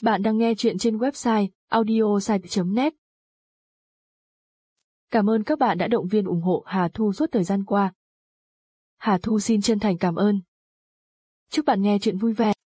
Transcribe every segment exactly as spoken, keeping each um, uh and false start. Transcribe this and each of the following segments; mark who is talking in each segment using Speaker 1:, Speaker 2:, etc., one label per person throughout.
Speaker 1: Bạn đang nghe chuyện trên website audiosite chấm net. Cảm ơn các bạn đã động viên ủng hộ Hà Thu suốt thời gian qua. Hà Thu xin chân thành cảm ơn. Chúc bạn nghe chuyện vui vẻ.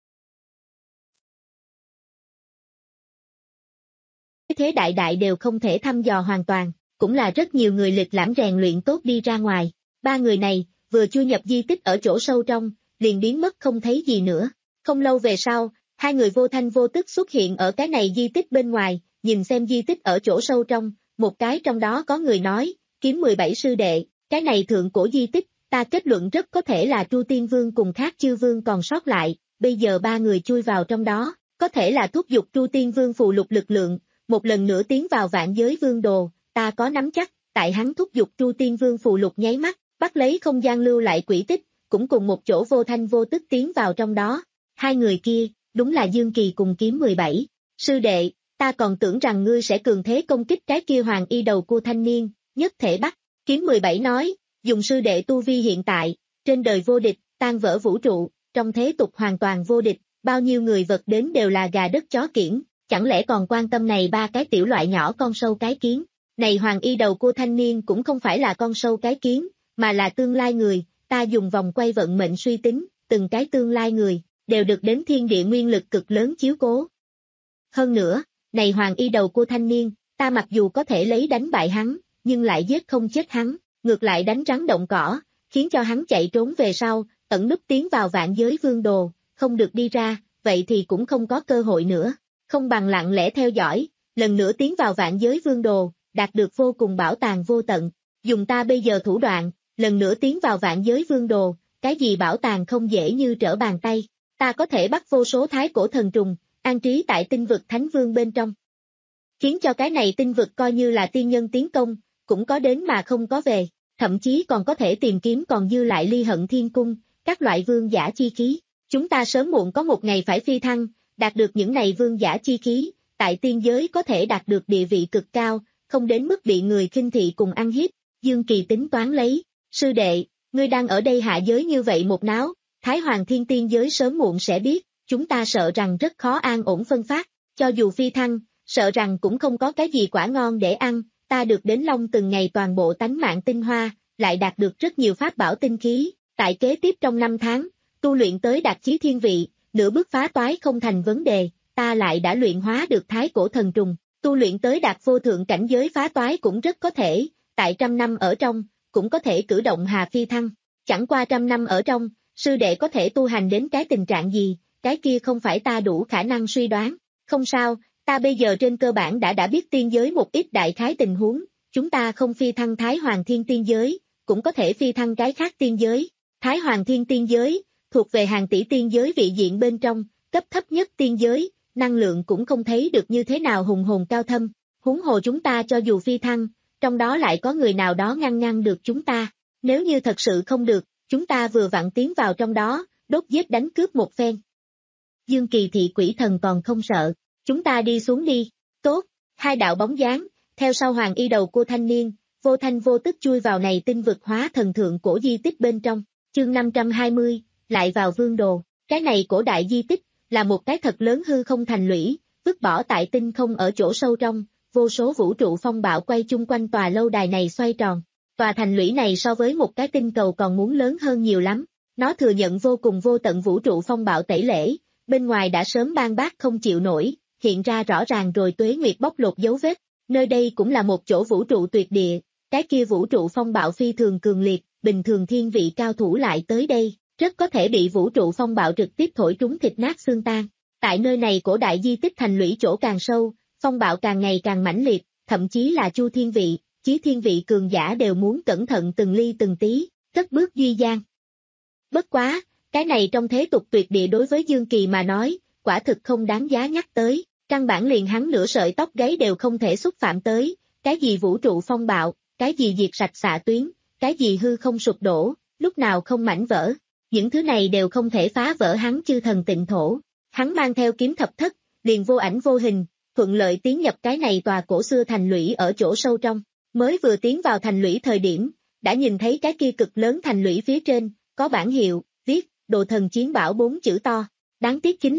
Speaker 2: Thế đại đại đều không thể thăm dò hoàn toàn, cũng là rất nhiều người lịch lãm rèn luyện tốt đi ra ngoài. Ba người này, vừa chui nhập di tích ở chỗ sâu trong, liền biến mất không thấy gì nữa. Không lâu về sau, hai người vô thanh vô tức xuất hiện ở cái này di tích bên ngoài, nhìn xem di tích ở chỗ sâu trong, một cái trong đó có người nói, Kiếm mười bảy sư đệ, cái này thượng cổ di tích, ta kết luận rất có thể là Tru Tiên Vương cùng khác chư vương còn sót lại, bây giờ ba người chui vào trong đó, có thể là thúc giục Tru Tiên Vương phù lục lực lượng, một lần nữa tiến vào vạn giới vương đồ, ta có nắm chắc, tại hắn thúc giục Tru Tiên Vương phù lục nháy mắt, bắt lấy không gian lưu lại quỹ tích, cũng cùng một chỗ vô thanh vô tức tiến vào trong đó. Hai người kia, đúng là Dương Kỳ cùng Kiếm mười bảy. Sư đệ, ta còn tưởng rằng ngươi sẽ cường thế công kích cái kia hoàng y đầu cua thanh niên, nhất thể bắt. Kiếm mười bảy nói, dùng sư đệ tu vi hiện tại, trên đời vô địch, tan vỡ vũ trụ, trong thế tục hoàn toàn vô địch, bao nhiêu người vật đến đều là gà đất chó kiểng, chẳng lẽ còn quan tâm này ba cái tiểu loại nhỏ con sâu cái kiến. Này hoàng y đầu cua thanh niên cũng không phải là con sâu cái kiến, mà là tương lai người, ta dùng vòng quay vận mệnh suy tính, từng cái tương lai người, đều được đến thiên địa nguyên lực cực lớn chiếu cố. Hơn nữa, này hoàng y đầu cua thanh niên, ta mặc dù có thể lấy đánh bại hắn, nhưng lại giết không chết hắn, ngược lại đánh rắn động cỏ, khiến cho hắn chạy trốn về sau, ẩn núp tiến vào vạn giới vương đồ, không được đi ra, vậy thì cũng không có cơ hội nữa, không bằng lặng lẽ theo dõi, lần nữa tiến vào vạn giới vương đồ, đạt được vô cùng bảo tàng vô tận, dùng ta bây giờ thủ đoạn, lần nữa tiến vào vạn giới vương đồ, cái gì bảo tàng không dễ như trở bàn tay, ta có thể bắt vô số thái cổ thần trùng, an trí tại tinh vực thánh vương bên trong. Khiến cho cái này tinh vực coi như là tiên nhân tiến công, cũng có đến mà không có về, thậm chí còn có thể tìm kiếm còn dư lại ly hận thiên cung, các loại vương giả chi khí. Chúng ta sớm muộn có một ngày phải phi thăng, đạt được những này vương giả chi khí, tại tiên giới có thể đạt được địa vị cực cao, không đến mức bị người khinh thị cùng ăn hiếp. Dương Kỳ tính toán lấy, sư đệ, ngươi đang ở đây hạ giới như vậy một náo, Thái Hoàng Thiên tiên giới sớm muộn sẽ biết, chúng ta sợ rằng rất khó an ổn phân phát, cho dù phi thăng, sợ rằng cũng không có cái gì quả ngon để ăn, ta được đến Long từng ngày toàn bộ tánh mạng tinh hoa, lại đạt được rất nhiều pháp bảo tinh khí, tại kế tiếp trong năm tháng, tu luyện tới đạt chí thiên vị, nửa bước phá toái không thành vấn đề, ta lại đã luyện hóa được thái cổ thần trùng, tu luyện tới đạt vô thượng cảnh giới phá toái cũng rất có thể, tại trăm năm ở trong, cũng có thể cử động hà phi thăng, chẳng qua trăm năm ở trong, sư đệ có thể tu hành đến cái tình trạng gì, cái kia không phải ta đủ khả năng suy đoán, không sao, ta bây giờ trên cơ bản đã đã biết tiên giới một ít đại khái tình huống, chúng ta không phi thăng Thái Hoàng Thiên tiên giới, cũng có thể phi thăng cái khác tiên giới, Thái Hoàng Thiên tiên giới, thuộc về hàng tỷ tiên giới vị diện bên trong, cấp thấp nhất tiên giới, năng lượng cũng không thấy được như thế nào hùng hồn cao thâm, huống hồ chúng ta cho dù phi thăng, trong đó lại có người nào đó ngăn ngăn được chúng ta, nếu như thật sự không được, chúng ta vừa vặn tiến vào trong đó, đốt giết đánh cướp một phen. Dương Kỳ thị quỷ thần còn không sợ, chúng ta đi xuống đi, tốt, hai đạo bóng dáng, theo sau hoàng y đầu cô thanh niên, vô thanh vô tức chui vào này tinh vực hóa thần thượng cổ di tích bên trong, chương năm trăm hai mươi, lại vào vương đồ, cái này cổ đại di tích, là một cái thật lớn hư không thành lũy, vứt bỏ tại tinh không ở chỗ sâu trong, vô số vũ trụ phong bạo quay chung quanh tòa lâu đài này xoay tròn, tòa thành lũy này so với một cái tinh cầu còn muốn lớn hơn nhiều lắm, nó thừa nhận vô cùng vô tận vũ trụ phong bạo tẩy lễ, bên ngoài đã sớm ban bác không chịu nổi, hiện ra rõ ràng rồi tuế nguyệt bóc lột dấu vết, nơi đây cũng là một chỗ vũ trụ tuyệt địa, cái kia vũ trụ phong bạo phi thường cường liệt, bình thường thiên vị cao thủ lại tới đây, rất có thể bị vũ trụ phong bạo trực tiếp thổi trúng thịt nát xương tan. Tại nơi này cổ đại di tích thành lũy chỗ càng sâu, phong bạo càng ngày càng mãnh liệt, thậm chí là Chu thiên vị, chí thiên vị cường giả đều muốn cẩn thận từng ly từng tí, cất bước duy gian. Bất quá, cái này trong thế tục tuyệt địa đối với Dương Kỳ mà nói, quả thực không đáng giá nhắc tới, căn bản liền hắn nửa sợi tóc gáy đều không thể xúc phạm tới, cái gì vũ trụ phong bạo, cái gì diệt sạch xạ tuyến, cái gì hư không sụp đổ, lúc nào không mảnh vỡ, những thứ này đều không thể phá vỡ hắn chư thần tịnh thổ, hắn mang theo kiếm thập thất, liền vô ảnh vô hình, thuận lợi tiến nhập cái này tòa cổ xưa thành lũy ở chỗ sâu trong, mới vừa tiến vào thành lũy thời điểm, đã nhìn thấy cái kia cực lớn thành lũy phía trên, có bảng hiệu, viết, đồ thần chiến bảo bốn chữ to, đáng tiếc chính là,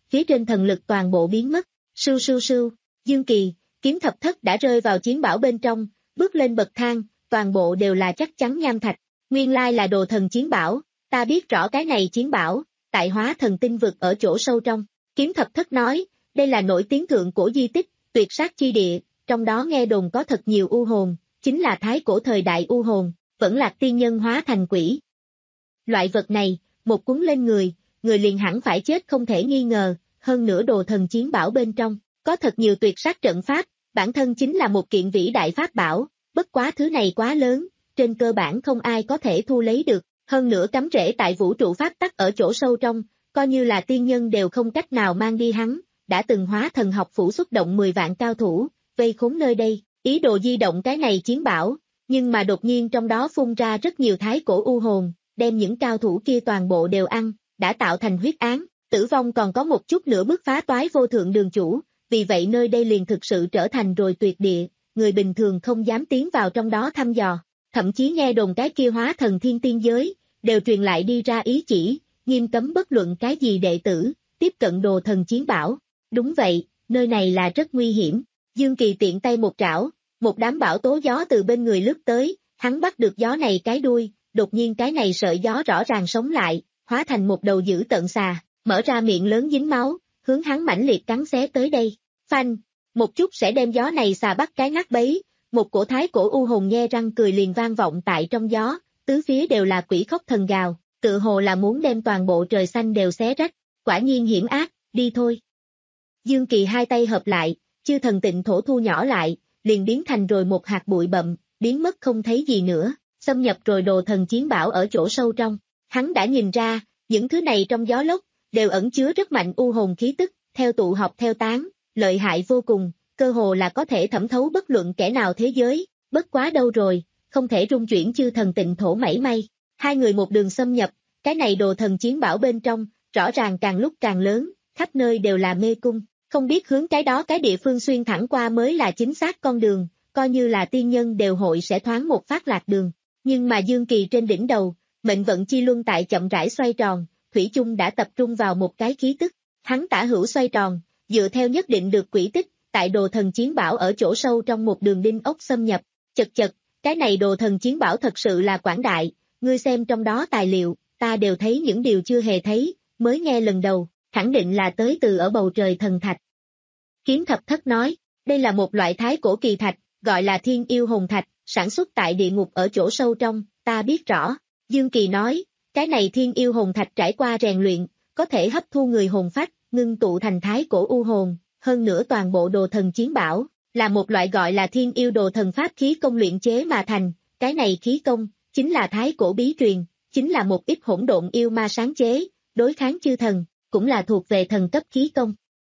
Speaker 2: phía trên thần lực toàn bộ biến mất, sưu sưu sưu, Dương Kỳ, kiếm thập thất đã rơi vào chiến bảo bên trong, bước lên bậc thang, toàn bộ đều là chắc chắn nham thạch, nguyên lai là đồ thần chiến bảo, ta biết rõ cái này chiến bảo, tại Hóa Thần tinh vực ở chỗ sâu trong, kiếm thập thất nói, đây là nổi tiếng thượng cổ di tích, tuyệt sát chi địa, trong đó nghe đồn có thật nhiều u hồn, chính là thái cổ thời đại u hồn, vẫn lạc tiên nhân hóa thành quỷ. Loại vật này, một cuốn lên người, người liền hẳn phải chết không thể nghi ngờ, hơn nữa đồ thần chiến bảo bên trong, có thật nhiều tuyệt sát trận pháp, bản thân chính là một kiện vĩ đại pháp bảo, bất quá thứ này quá lớn, trên cơ bản không ai có thể thu lấy được, hơn nữa cắm rễ tại vũ trụ pháp tắc ở chỗ sâu trong, coi như là tiên nhân đều không cách nào mang đi hắn, đã từng Hóa Thần học phủ xuất động mười vạn cao thủ, vây khốn nơi đây, ý đồ di động cái này chiến bảo, nhưng mà đột nhiên trong đó phun ra rất nhiều thái cổ u hồn, đem những cao thủ kia toàn bộ đều ăn, đã tạo thành huyết án, tử vong còn có một chút nữa bứt phá toái vô thượng đường chủ, vì vậy nơi đây liền thực sự trở thành rồi tuyệt địa, người bình thường không dám tiến vào trong đó thăm dò, thậm chí nghe đồn cái kia Hóa Thần thiên tiên giới, đều truyền lại đi ra ý chỉ, nghiêm cấm bất luận cái gì đệ tử, tiếp cận đồ thần chiến bảo. Đúng vậy, nơi này là rất nguy hiểm. Dương Kỳ tiện tay một trảo, một đám bão tố gió từ bên người lướt tới, hắn bắt được gió này cái đuôi, đột nhiên cái này sợi gió rõ ràng sống lại, hóa thành một đầu dữ tợn xà, mở ra miệng lớn dính máu, hướng hắn mãnh liệt cắn xé tới đây. Phanh, một chút sẽ đem gió này xà bắt cái nát bấy, một cổ thái cổ u hồn nhe răng cười liền vang vọng tại trong gió, tứ phía đều là quỷ khóc thần gào, tự hồ là muốn đem toàn bộ trời xanh đều xé rách, quả nhiên hiểm ác, đi thôi. Dương Kỳ hai tay hợp lại, chư thần tịnh thổ thu nhỏ lại, liền biến thành rồi một hạt bụi bậm, biến mất không thấy gì nữa, xâm nhập rồi đồ thần chiến bảo ở chỗ sâu trong. Hắn đã nhìn ra, những thứ này trong gió lốc, đều ẩn chứa rất mạnh u hồn khí tức, theo tụ học theo tán, lợi hại vô cùng, cơ hồ là có thể thẩm thấu bất luận kẻ nào thế giới, bất quá đâu rồi, không thể rung chuyển chư thần tịnh thổ mảy may. Hai người một đường xâm nhập, cái này đồ thần chiến bảo bên trong, rõ ràng càng lúc càng lớn, khắp nơi đều là mê cung, không biết hướng cái đó cái địa phương xuyên thẳng qua mới là chính xác con đường, coi như là tiên nhân đều hội sẽ thoáng một phát lạc đường. Nhưng mà Dương Kỳ trên đỉnh đầu, mệnh vận chi luân tại chậm rãi xoay tròn, thủy chung đã tập trung vào một cái khí tức, hắn tả hữu xoay tròn, dựa theo nhất định được quỹ tích, tại đồ thần chiến bảo ở chỗ sâu trong một đường đinh ốc xâm nhập, chật chật, cái này đồ thần chiến bảo thật sự là quảng đại, ngươi xem trong đó tài liệu, ta đều thấy những điều chưa hề thấy, mới nghe lần đầu, khẳng định là tới từ ở bầu trời thần thạch. Kiếm thập thất nói, đây là một loại thái cổ kỳ thạch, gọi là thiên yêu hồn thạch, sản xuất tại địa ngục ở chỗ sâu trong, ta biết rõ. Dương Kỳ nói, cái này thiên yêu hồn thạch trải qua rèn luyện, có thể hấp thu người hồn phách, ngưng tụ thành thái cổ u hồn, hơn nữa toàn bộ đồ thần chiến bảo, là một loại gọi là thiên yêu đồ thần pháp khí công luyện chế mà thành, cái này khí công, chính là thái cổ bí truyền, chính là một ít hỗn độn yêu ma sáng chế, đối kháng chư thần, cũng là thuộc về thần cấp khí công.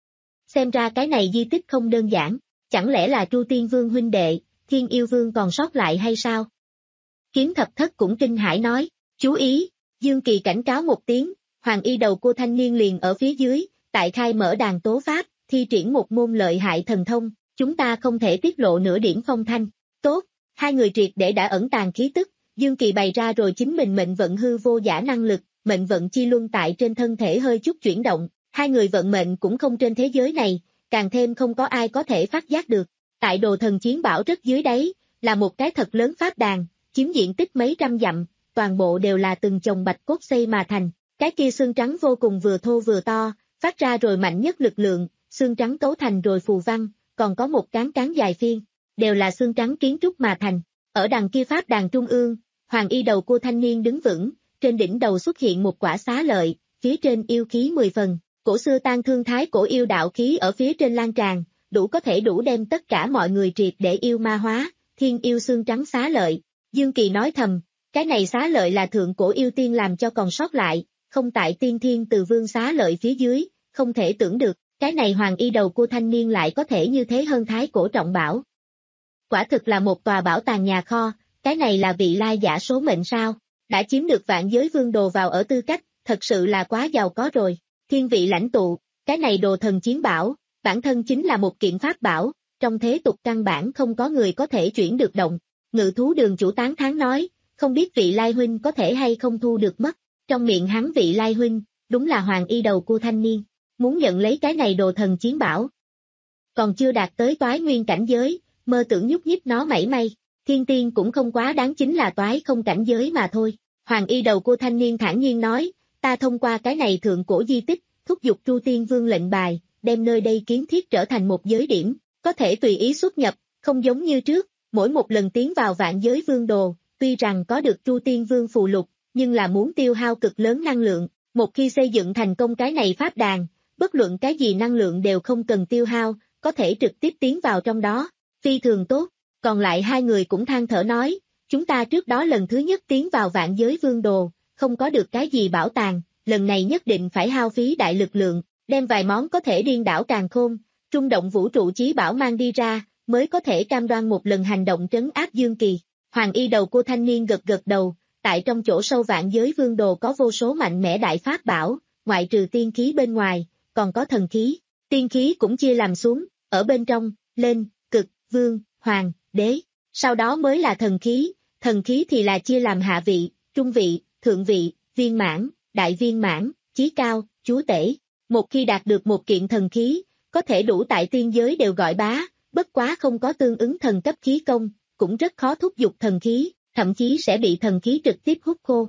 Speaker 2: Xem ra cái này di tích không đơn giản, chẳng lẽ là Tru Tiên Vương huynh đệ, Thiên Yêu Vương còn sót lại hay sao? Kiếm thập thất cũng kinh hãi nói, chú ý, Dương Kỳ cảnh cáo một tiếng, hoàng y đầu cô thanh niên liền ở phía dưới, tại khai mở đàn tố pháp, thi triển một môn lợi hại thần thông, chúng ta không thể tiết lộ nửa điểm phong thanh. Tốt, hai người triệt để đã ẩn tàng khí tức, Dương Kỳ bày ra rồi chính mình mệnh vận hư vô giả năng lực, mệnh vận chi luân tại trên thân thể hơi chút chuyển động, hai người vận mệnh cũng không trên thế giới này, càng thêm không có ai có thể phát giác được. Tại đồ thần chiến bảo rất dưới đáy, là một cái thật lớn pháp đàn, chiếm diện tích mấy trăm dặm, toàn bộ đều là từng chồng bạch cốt xây mà thành, cái kia xương trắng vô cùng vừa thô vừa to, phát ra rồi mạnh nhất lực lượng, xương trắng cấu thành rồi phù văn, còn có một cán cán dài phiên, đều là xương trắng kiến trúc mà thành. Ở đằng kia pháp đàn trung ương, hoàng y đầu cô thanh niên đứng vững, trên đỉnh đầu xuất hiện một quả xá lợi, phía trên yêu khí mười phần, cổ xưa tan thương thái cổ yêu đạo khí ở phía trên lan tràn, đủ có thể đủ đem tất cả mọi người triệt để yêu ma hóa, thiên yêu xương trắng xá lợi. Dương Kỳ nói thầm, cái này xá lợi là thượng cổ yêu tiên làm cho còn sót lại, không tại tiên thiên từ vương xá lợi phía dưới, không thể tưởng được, cái này hoàng y đầu cô thanh niên lại có thể như thế hơn thái cổ trọng bảo. Quả thực là một tòa bảo tàng nhà kho, cái này là vị lai giả số mệnh sao, đã chiếm được vạn giới vương đồ vào ở tư cách, thật sự là quá giàu có rồi. Thiên vị lãnh tụ, cái này đồ thần chiến bảo, bản thân chính là một kiện pháp bảo, trong thế tục căn bản không có người có thể chuyển được động. Ngự thú đường chủ tán thán nói, không biết vị lai huynh có thể hay không thu được mất, trong miệng hắn vị lai huynh, đúng là hoàng y đầu cô thanh niên. muốn nhận lấy cái này đồ thần chiến bảo. Còn chưa đạt tới toái nguyên cảnh giới, mơ tưởng nhúc nhích nó mảy may, thiên tiên cũng không quá đáng, chính là toái không cảnh giới mà thôi. Hoàng y đầu cô thanh niên thản nhiên nói, ta thông qua cái này thượng cổ di tích, thúc giục Tru Tiên Vương lệnh bài, đem nơi đây kiến thiết trở thành một giới điểm, có thể tùy ý xuất nhập, không giống như trước, mỗi một lần tiến vào vạn giới vương đồ, tuy rằng có được Tru Tiên Vương phù lục, nhưng là muốn tiêu hao cực lớn năng lượng, một khi xây dựng thành công cái này pháp đàn, bất luận cái gì năng lượng đều không cần tiêu hao, có thể trực tiếp tiến vào trong đó, phi thường tốt. Còn lại hai người cũng than thở nói, chúng ta trước đó lần thứ nhất tiến vào vạn giới vương đồ, không có được cái gì bảo tàng, lần này nhất định phải hao phí đại lực lượng, đem vài món có thể điên đảo càn khôn, trung động vũ trụ chí bảo mang đi ra, mới có thể cam đoan một lần hành động trấn áp Dương Kỳ. Hoàng y đầu cô thanh niên gật gật đầu, tại trong chỗ sâu vạn giới vương đồ có vô số mạnh mẽ đại pháp bảo, ngoại trừ tiên khí bên ngoài, còn có thần khí, tiên khí cũng chia làm xuống, ở bên trong, lên, cực, vương, hoàng, đế, sau đó mới là thần khí, thần khí thì là chia làm hạ vị, trung vị, thượng vị, viên mãn, đại viên mãn, chí cao, chúa tể. Một khi đạt được một kiện thần khí, có thể đủ tại tiên giới đều gọi bá, bất quá không có tương ứng thần cấp khí công, cũng rất khó thúc giục thần khí, thậm chí sẽ bị thần khí trực tiếp hút khô.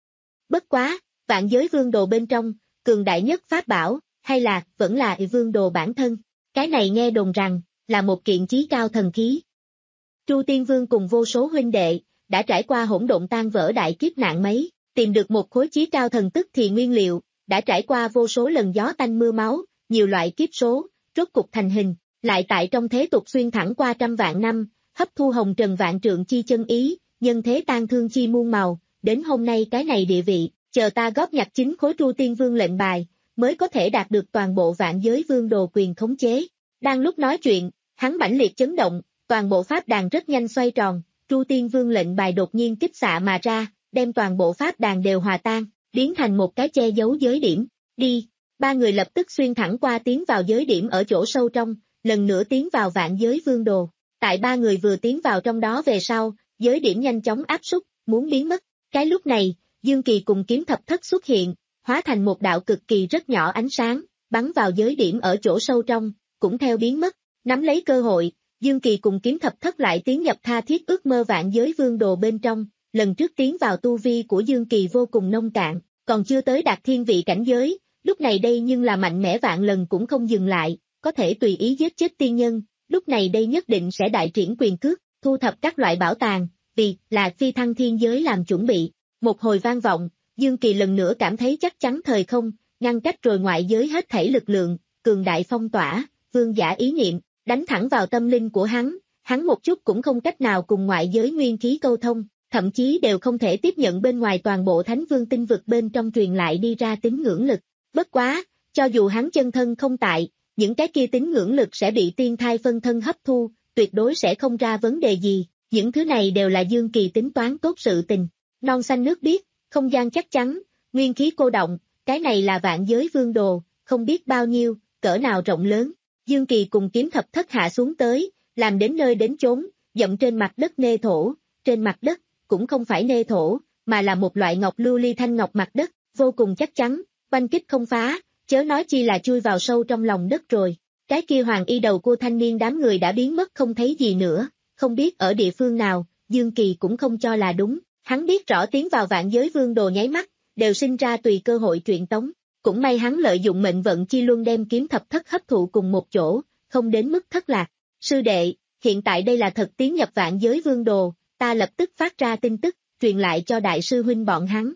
Speaker 2: Bất quá, vạn giới vương đồ bên trong, cường đại nhất pháp bảo, hay là, vẫn là vương đồ bản thân, cái này nghe đồn rằng, là một kiện chí cao thần khí. Tru Tiên Vương cùng vô số huynh đệ, đã trải qua hỗn độn tan vỡ đại kiếp nạn mấy, tìm được một khối chí cao thần tức thì nguyên liệu, đã trải qua vô số lần gió tanh mưa máu, nhiều loại kiếp số, rốt cục thành hình, lại tại trong thế tục xuyên thẳng qua trăm vạn năm, hấp thu hồng trần vạn trượng chi chân ý, nhân thế tan thương chi muôn màu, đến hôm nay cái này địa vị, chờ ta góp nhặt chính khối Tru Tiên Vương lệnh bài, mới có thể đạt được toàn bộ vạn giới vương đồ quyền khống chế. Đang lúc nói chuyện, hắn mãnh liệt chấn động, toàn bộ pháp đàn rất nhanh xoay tròn, Tru Tiên Vương lệnh bài đột nhiên kích xạ mà ra, đem toàn bộ pháp đàn đều hòa tan, biến thành một cái che giấu giới điểm. Đi, ba người lập tức xuyên thẳng qua tiến vào giới điểm ở chỗ sâu trong, lần nữa tiến vào vạn giới vương đồ. Tại ba người vừa tiến vào trong đó về sau, giới điểm nhanh chóng áp súc, muốn biến mất. Cái lúc này, Dương Kỳ cùng kiếm thập thất xuất hiện, hóa thành một đạo cực kỳ rất nhỏ ánh sáng, bắn vào giới điểm ở chỗ sâu trong, cũng theo biến mất. Nắm lấy cơ hội, Dương Kỳ cùng kiếm thập thất lại tiến nhập tha thiết ước mơ vạn giới vương đồ bên trong. Lần trước tiến vào tu vi của Dương Kỳ vô cùng nông cạn, còn chưa tới đạt thiên vị cảnh giới, lúc này đây nhưng là mạnh mẽ vạn lần cũng không dừng lại, có thể tùy ý giết chết tiên nhân, lúc này đây nhất định sẽ đại triển quyền cước, thu thập các loại bảo tàng, vì là phi thăng thiên giới làm chuẩn bị. Một hồi vang vọng, Dương Kỳ lần nữa cảm thấy chắc chắn thời không, ngăn cách rồi ngoại giới hết thảy lực lượng, cường đại phong tỏa, vương giả ý niệm, đánh thẳng vào tâm linh của hắn, hắn một chút cũng không cách nào cùng ngoại giới nguyên khí câu thông, thậm chí đều không thể tiếp nhận bên ngoài toàn bộ thánh vương tinh vực bên trong truyền lại đi ra tín ngưỡng lực. Bất quá, cho dù hắn chân thân không tại, những cái kia tín ngưỡng lực sẽ bị tiên thai phân thân hấp thu, tuyệt đối sẽ không ra vấn đề gì, những thứ này đều là Dương Kỳ tính toán tốt sự tình. Non xanh nước biếc, không gian chắc chắn, nguyên khí cô động, cái này là vạn giới vương đồ, không biết bao nhiêu, cỡ nào rộng lớn. Dương Kỳ cùng kiếm thập thất hạ xuống tới, làm đến nơi đến chốn, dậm trên mặt đất nê thổ, trên mặt đất, cũng không phải nê thổ, mà là một loại ngọc lưu ly thanh ngọc mặt đất, vô cùng chắc chắn, oanh kích không phá, chớ nói chi là chui vào sâu trong lòng đất rồi. Cái kia hoàng y đầu cô thanh niên đám người đã biến mất không thấy gì nữa, không biết ở địa phương nào, Dương Kỳ cũng không cho là đúng, hắn biết rõ tiến vào vạn giới vương đồ nháy mắt, đều sinh ra tùy cơ hội truyện tống, cũng may hắn lợi dụng mệnh vận chi luân đem kiếm thập thất hấp thụ cùng một chỗ, không đến mức thất lạc. Sư đệ, hiện tại đây là thật tiến nhập vạn giới vương đồ, ta lập tức phát ra tin tức, truyền lại cho đại sư huynh bọn hắn.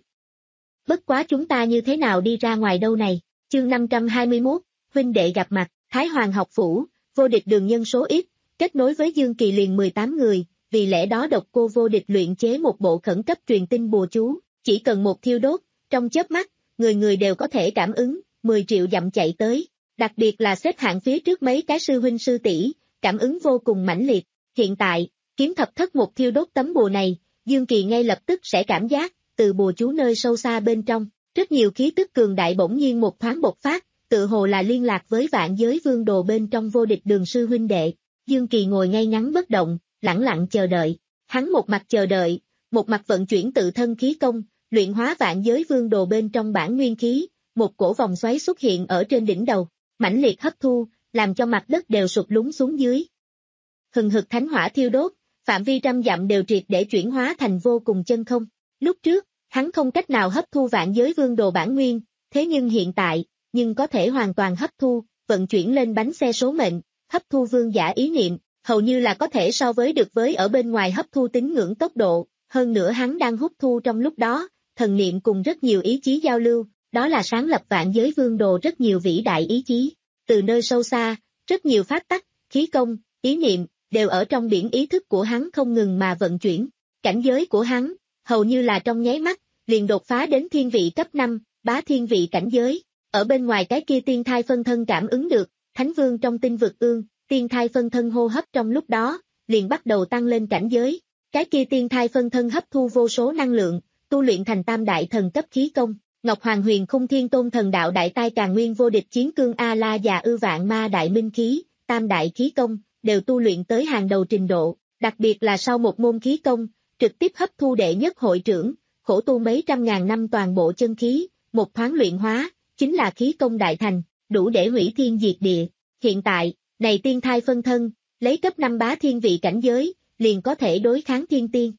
Speaker 2: Bất quá chúng ta như thế nào đi ra ngoài đâu này, chương năm trăm hai mươi mốt, huynh đệ gặp mặt, Thái Hoàng học phủ, vô địch đường nhân số ít, kết nối với Dương Kỳ liền mười tám người, vì lẽ đó độc cô vô địch luyện chế một bộ khẩn cấp truyền tin bùa chú, chỉ cần một thiêu đốt, trong chớp mắt, người người đều có thể cảm ứng, mười triệu dặm chạy tới, đặc biệt là xếp hạng phía trước mấy cái sư huynh sư tỷ, cảm ứng vô cùng mãnh liệt. Hiện tại, kiếm thập thất một thiêu đốt tấm bùa này, Dương Kỳ ngay lập tức sẽ cảm giác, từ bùa chú nơi sâu xa bên trong, rất nhiều khí tức cường đại bỗng nhiên một thoáng bộc phát, tự hồ là liên lạc với vạn giới vương đồ bên trong vô địch đường sư huynh đệ. Dương Kỳ ngồi ngay ngắn bất động, lẳng lặng chờ đợi, hắn một mặt chờ đợi, một mặt vận chuyển tự thân khí công, luyện hóa vạn giới vương đồ bên trong bản nguyên khí, một cổ vòng xoáy xuất hiện ở trên đỉnh đầu, mãnh liệt hấp thu, làm cho mặt đất đều sụp lún xuống dưới. Hừng hực thánh hỏa thiêu đốt, phạm vi trăm dặm đều triệt để chuyển hóa thành vô cùng chân không. Lúc trước, hắn không cách nào hấp thu vạn giới vương đồ bản nguyên, thế nhưng hiện tại, nhưng có thể hoàn toàn hấp thu, vận chuyển lên bánh xe số mệnh, hấp thu vương giả ý niệm, hầu như là có thể so với được với ở bên ngoài hấp thu tín ngưỡng tốc độ, hơn nữa hắn đang hút thu trong lúc đó, thần niệm cùng rất nhiều ý chí giao lưu, đó là sáng lập vạn giới vương đồ rất nhiều vĩ đại ý chí. Từ nơi sâu xa, rất nhiều pháp tắc, khí công, ý niệm, đều ở trong biển ý thức của hắn không ngừng mà vận chuyển. Cảnh giới của hắn, hầu như là trong nháy mắt, liền đột phá đến thiên vị cấp năm, bá thiên vị cảnh giới. Ở bên ngoài cái kia tiên thai phân thân cảm ứng được, thánh vương trong tinh vực ương, tiên thai phân thân hô hấp trong lúc đó, liền bắt đầu tăng lên cảnh giới. Cái kia tiên thai phân thân hấp thu vô số năng lượng, tu luyện thành tam đại thần cấp khí công. Ngọc Hoàng Huyền Khung Thiên Tôn Thần Đạo Đại Tai Càn Nguyên Vô Địch Chiến Cương A La và Ư Vạn Ma Đại Minh Khí, tam đại khí công, đều tu luyện tới hàng đầu trình độ, đặc biệt là sau một môn khí công, trực tiếp hấp thu đệ nhất hội trưởng, khổ tu mấy trăm ngàn năm toàn bộ chân khí, một thoáng luyện hóa, chính là khí công đại thành, đủ để hủy thiên diệt địa. Hiện tại, này tiên thai phân thân, lấy cấp năm bá thiên vị cảnh giới, liền có thể đối kháng thiên tiên.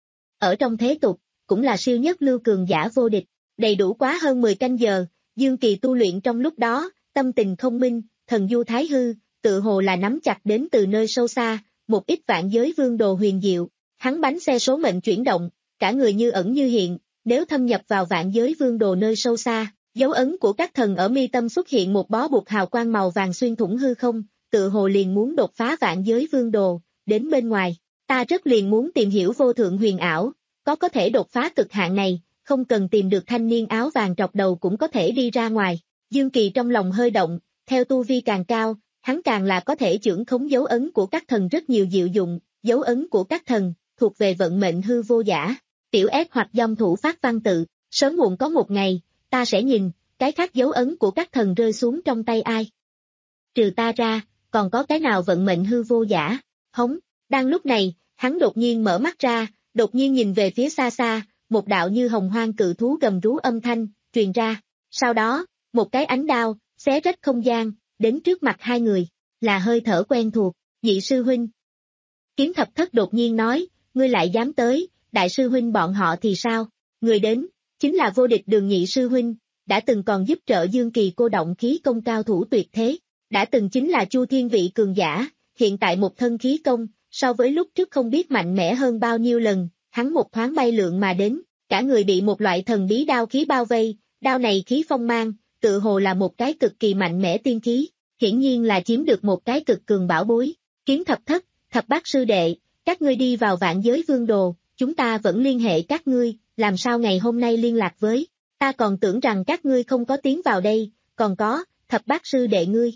Speaker 2: Ở trong thế tục, cũng là siêu nhất lưu cường giả vô địch. Đầy đủ quá hơn mười canh giờ, Dương Kỳ tu luyện trong lúc đó, tâm tình không minh, thần du thái hư, tự hồ là nắm chặt đến từ nơi sâu xa, một ít vạn giới vương đồ huyền diệu, hắn bánh xe số mệnh chuyển động, cả người như ẩn như hiện, nếu thâm nhập vào vạn giới vương đồ nơi sâu xa, dấu ấn của các thần ở mi tâm xuất hiện một bó buộc hào quang màu vàng xuyên thủng hư không, tự hồ liền muốn đột phá vạn giới vương đồ, đến bên ngoài, ta rất liền muốn tìm hiểu vô thượng huyền ảo, có có thể đột phá cực hạn này. Không cần tìm được thanh niên áo vàng trọc đầu cũng có thể đi ra ngoài. Dương Kỳ trong lòng hơi động, theo tu vi càng cao, hắn càng là có thể chưởng khống dấu ấn của các thần rất nhiều diệu dụng, dấu ấn của các thần, thuộc về vận mệnh hư vô giả. Tiểu S hoặc dòng thủ phát văn tự, sớm muộn có một ngày, ta sẽ nhìn, cái khác dấu ấn của các thần rơi xuống trong tay ai. Trừ ta ra, còn có cái nào vận mệnh hư vô giả, hống, đang lúc này, hắn đột nhiên mở mắt ra, đột nhiên nhìn về phía xa xa, một đạo như hồng hoang cự thú gầm rú âm thanh, truyền ra. Sau đó, một cái ánh đao, xé rách không gian, đến trước mặt hai người, là hơi thở quen thuộc, nhị sư huynh. Kiếm thập thất đột nhiên nói, ngươi lại dám tới, đại sư huynh bọn họ thì sao? Người đến, chính là vô địch đường nhị sư huynh, đã từng còn giúp trợ Dương Kỳ cô động khí công cao thủ tuyệt thế, đã từng chính là Chu Thiên vị cường giả, hiện tại một thân khí công, so với lúc trước không biết mạnh mẽ hơn bao nhiêu lần. Hắn một thoáng bay lượn mà đến, cả người bị một loại thần bí đao khí bao vây, đao này khí phong mang, tự hồ là một cái cực kỳ mạnh mẽ tiên khí, hiển nhiên là chiếm được một cái cực cường bảo bối. Kiếm thập thất, thập bát sư đệ, các ngươi đi vào vạn giới vương đồ, chúng ta vẫn liên hệ các ngươi, làm sao ngày hôm nay liên lạc với, ta còn tưởng rằng các ngươi không có tiến vào đây, còn có, thập bát sư đệ ngươi.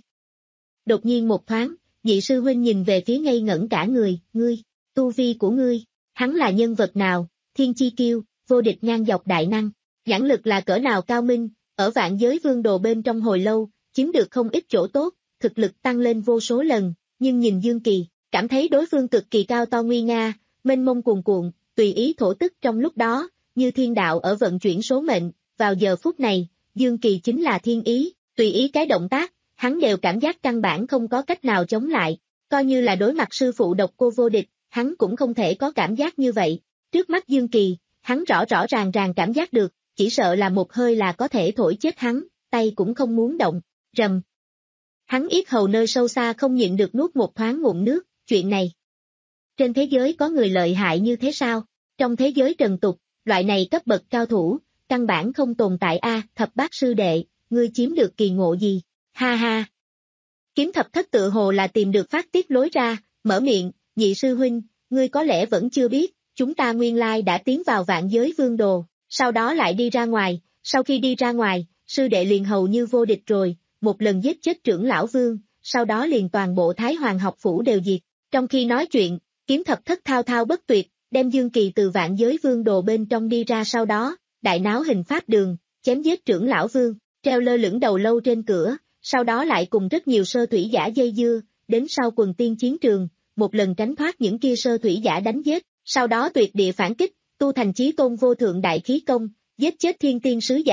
Speaker 2: Đột nhiên một thoáng, nhị sư huynh nhìn về phía ngây ngẩn cả người, ngươi, tu vi của ngươi. Hắn là nhân vật nào, thiên chi kiêu, vô địch ngang dọc đại năng, nhãn lực là cỡ nào cao minh, ở vạn giới vương đồ bên trong hồi lâu, chiếm được không ít chỗ tốt, thực lực tăng lên vô số lần, nhưng nhìn Dương Kỳ, cảm thấy đối phương cực kỳ cao to nguy nga, mênh mông cuồn cuộn, tùy ý thổ tức trong lúc đó, như thiên đạo ở vận chuyển số mệnh, vào giờ phút này, Dương Kỳ chính là thiên ý, tùy ý cái động tác, hắn đều cảm giác căn bản không có cách nào chống lại, coi như là đối mặt sư phụ độc cô vô địch. Hắn cũng không thể có cảm giác như vậy. Trước mắt Dương Kỳ, hắn rõ rõ ràng ràng cảm giác được, chỉ sợ là một hơi là có thể thổi chết hắn, tay cũng không muốn động, rầm. Hắn yết hầu nơi sâu xa không nhịn được nuốt một thoáng ngụm nước, chuyện này. Trên thế giới có người lợi hại như thế sao? Trong thế giới trần tục, loại này cấp bậc cao thủ, căn bản không tồn tại a. Thập bát sư đệ, ngươi chiếm được kỳ ngộ gì? Ha ha. Kiếm thập thất tự hồ là tìm được phát tiết lối ra, mở miệng. Nhị sư huynh, ngươi có lẽ vẫn chưa biết, chúng ta nguyên lai đã tiến vào vạn giới vương đồ, sau đó lại đi ra ngoài, sau khi đi ra ngoài, sư đệ liền hầu như vô địch rồi, một lần giết chết trưởng lão vương, sau đó liền toàn bộ Thái Hoàng học phủ đều diệt. Trong khi nói chuyện, kiếm thập thất thao thao bất tuyệt, đem Dương Kỳ từ vạn giới vương đồ bên trong đi ra sau đó, đại náo hình pháp đường, chém giết trưởng lão vương, treo lơ lửng đầu lâu trên cửa, sau đó lại cùng rất nhiều sơ thủy giả dây dưa, đến sau quần tiên chiến trường. Một lần tránh thoát những kia sơ thủy giả đánh giết, sau đó tuyệt địa phản kích, tu thành chí tôn vô thượng đại khí công, giết chết thiên tiên sứ giả,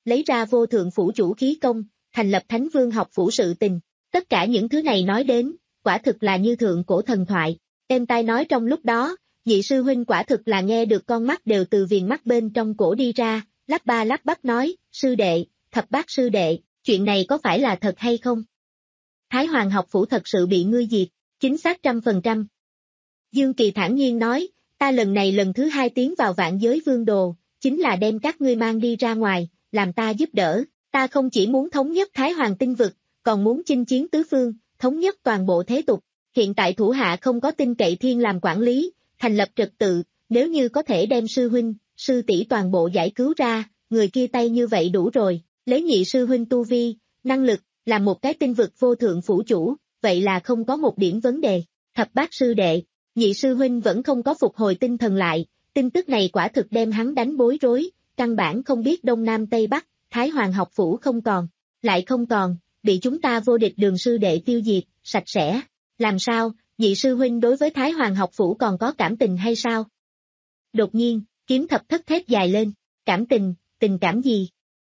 Speaker 2: lấy ra vô thượng phủ chủ khí công, thành lập Thánh Vương học phủ sự tình. Tất cả những thứ này nói đến, quả thực là như thượng cổ thần thoại. Êm tai nói trong lúc đó, nhị sư huynh quả thực là nghe được con mắt đều từ viền mắt bên trong cổ đi ra, lắp ba lắp bắp nói, sư đệ, thập bát sư đệ, chuyện này có phải là thật hay không? Thái Hoàng học phủ thật sự bị ngươi diệt, chính xác trăm phần trăm. Dương Kỳ thản nhiên nói, ta lần này lần thứ hai tiến vào vạn giới vương đồ, chính là đem các ngươi mang đi ra ngoài, làm ta giúp đỡ, ta không chỉ muốn thống nhất Thái Hoàng tinh vực, còn muốn chinh chiến tứ phương, thống nhất toàn bộ thế tục. Hiện tại thủ hạ không có tin cậy thiên làm quản lý, thành lập trật tự, nếu như có thể đem sư huynh, sư tỷ toàn bộ giải cứu ra, người kia tay như vậy đủ rồi, lấy nhị sư huynh tu vi, năng lực, làm một cái tinh vực vô thượng phủ chủ, vậy là không có một điểm vấn đề. Thập bát sư đệ, nhị sư huynh vẫn không có phục hồi tinh thần lại, tin tức này quả thực đem hắn đánh bối rối, căn bản không biết đông nam tây bắc, Thái Hoàng học phủ không còn, lại không còn, bị chúng ta vô địch đường sư đệ tiêu diệt, sạch sẽ. Làm sao, nhị sư huynh đối với Thái Hoàng học phủ còn có cảm tình hay sao? Đột nhiên, kiếm thập thất thét dài lên, cảm tình, tình cảm gì?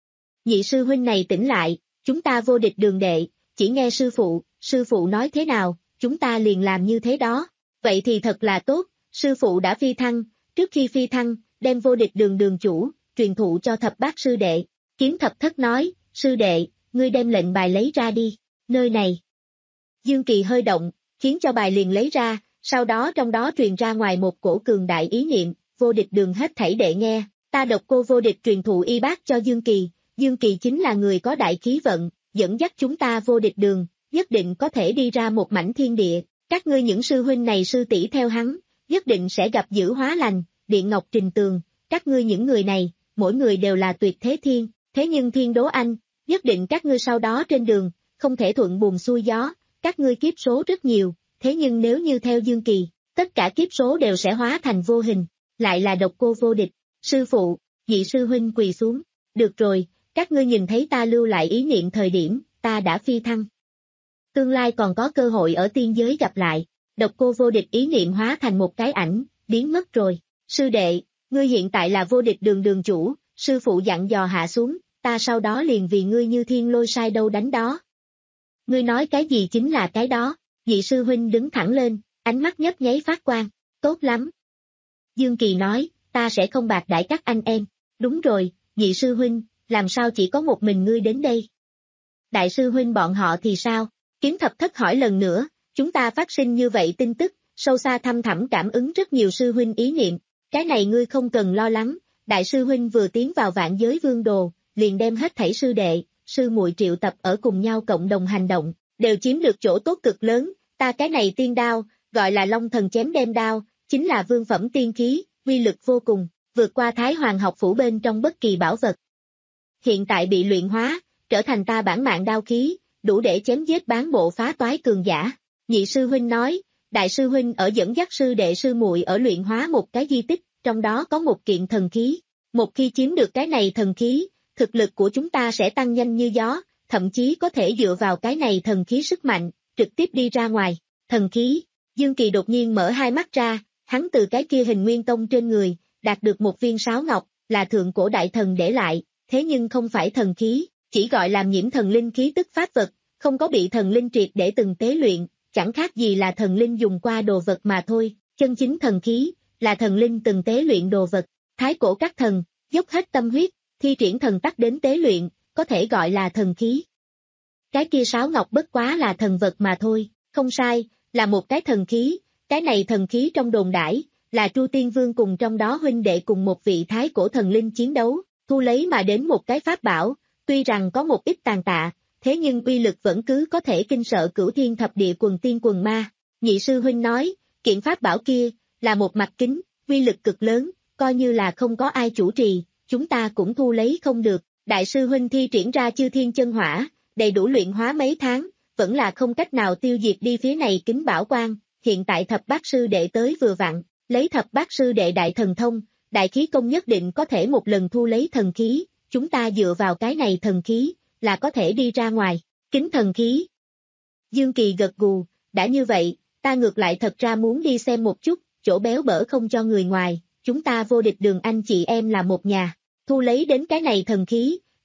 Speaker 2: Nhị sư huynh này tỉnh lại, chúng ta vô địch đường đệ, chỉ nghe sư phụ, sư phụ nói thế nào, chúng ta liền làm như thế đó. Vậy thì thật là tốt, sư phụ đã phi thăng, trước khi phi thăng, đem vô địch đường đường chủ, truyền thụ cho thập bát sư đệ. Kiếm thập thất nói, sư đệ, ngươi đem lệnh bài lấy ra đi, nơi này. Dương Kỳ hơi động, khiến cho bài liền lấy ra, sau đó trong đó truyền ra ngoài một cổ cường đại ý niệm, vô địch đường hết thảy đệ nghe, ta độc cô vô địch truyền thụ y bác cho Dương Kỳ, Dương Kỳ chính là người có đại khí vận, dẫn dắt chúng ta vô địch đường, nhất định có thể đi ra một mảnh thiên địa, các ngươi những sư huynh này sư tỷ theo hắn, nhất định sẽ gặp dữ hóa lành, điện ngọc trình tường, các ngươi những người này, mỗi người đều là tuyệt thế thiên, thế nhưng thiên đố anh, nhất định các ngươi sau đó trên đường, không thể thuận buồm xuôi gió, các ngươi kiếp số rất nhiều, thế nhưng nếu như theo Dương Kỳ, tất cả kiếp số đều sẽ hóa thành vô hình, lại là độc cô vô địch, sư phụ, nhị sư huynh quỳ xuống, được rồi, các ngươi nhìn thấy ta lưu lại ý niệm thời điểm, ta đã phi thăng. Tương lai còn có cơ hội ở tiên giới gặp lại, độc cô vô địch ý niệm hóa thành một cái ảnh, biến mất rồi, sư đệ, ngươi hiện tại là vô địch đường đường chủ, sư phụ dặn dò hạ xuống, ta sau đó liền vì ngươi như thiên lôi sai đâu đánh đó. Ngươi nói cái gì chính là cái đó, nhị sư huynh đứng thẳng lên, ánh mắt nhấp nháy phát quang, tốt lắm. Dương Kỳ nói, ta sẽ không bạc đãi các anh em, đúng rồi, nhị sư huynh, làm sao chỉ có một mình ngươi đến đây? Đại sư huynh bọn họ thì sao? Kiếm thập thất hỏi lần nữa, chúng ta phát sinh như vậy tin tức, sâu xa thăm thẳm cảm ứng rất nhiều sư huynh ý niệm, cái này ngươi không cần lo lắng, đại sư huynh vừa tiến vào vạn giới vương đồ, liền đem hết thảy sư đệ, sư muội triệu tập ở cùng nhau cộng đồng hành động, đều chiếm được chỗ tốt cực lớn, ta cái này tiên đao, gọi là Long Thần chém đem đao, chính là vương phẩm tiên khí, uy lực vô cùng, vượt qua Thái Hoàng học phủ bên trong bất kỳ bảo vật. Hiện tại bị luyện hóa, trở thành ta bản mạng đao khí, đủ để chém giết bán bộ phá toái cường giả. Nhị sư huynh nói, đại sư huynh ở dẫn dắt sư đệ sư muội ở luyện hóa một cái di tích, trong đó có một kiện thần khí. Một khi chiếm được cái này thần khí, thực lực của chúng ta sẽ tăng nhanh như gió, thậm chí có thể dựa vào cái này thần khí sức mạnh, trực tiếp đi ra ngoài. Thần khí, Dương Kỳ đột nhiên mở hai mắt ra, hắn từ cái kia hình nguyên tông trên người, đạt được một viên sáo ngọc, là thượng cổ đại thần để lại, thế nhưng không phải thần khí, chỉ gọi làm nhiễm thần linh khí tức pháp vật, không có bị thần linh triệt để từng tế luyện, chẳng khác gì là thần linh dùng qua đồ vật mà thôi, chân chính thần khí, là thần linh từng tế luyện đồ vật, thái cổ các thần, dốc hết tâm huyết, thi triển thần tắc đến tế luyện, có thể gọi là thần khí. Cái kia sáo ngọc bất quá là thần vật mà thôi, không sai, là một cái thần khí, cái này thần khí trong đồn đãi là Tru Tiên Vương cùng trong đó huynh đệ cùng một vị thái cổ thần linh chiến đấu, thu lấy mà đến một cái pháp bảo, tuy rằng có một ít tàn tạ, thế nhưng uy lực vẫn cứ có thể kinh sợ cửu thiên thập địa quần tiên quần ma. Nhị sư huynh nói, kiện pháp bảo kia, là một mặt kính, uy lực cực lớn, coi như là không có ai chủ trì, chúng ta cũng thu lấy không được. Đại sư huynh thi triển ra chư thiên chân hỏa, đầy đủ luyện hóa mấy tháng, vẫn là không cách nào tiêu diệt đi phía này kính bảo quang, hiện tại thập bát sư đệ tới vừa vặn, lấy thập bát sư đệ đại thần thông, đại khí công nhất định có thể một lần thu lấy thần khí, chúng ta dựa vào cái này thần khí, là có thể đi ra ngoài, kính thần khí. Dương Kỳ gật gù, đã như vậy, ta ngược lại thật ra muốn đi xem một chút, chỗ béo bở không cho người ngoài, chúng ta vô địch đường anh chị em là một nhà, thu lấy đến cái này thần khí,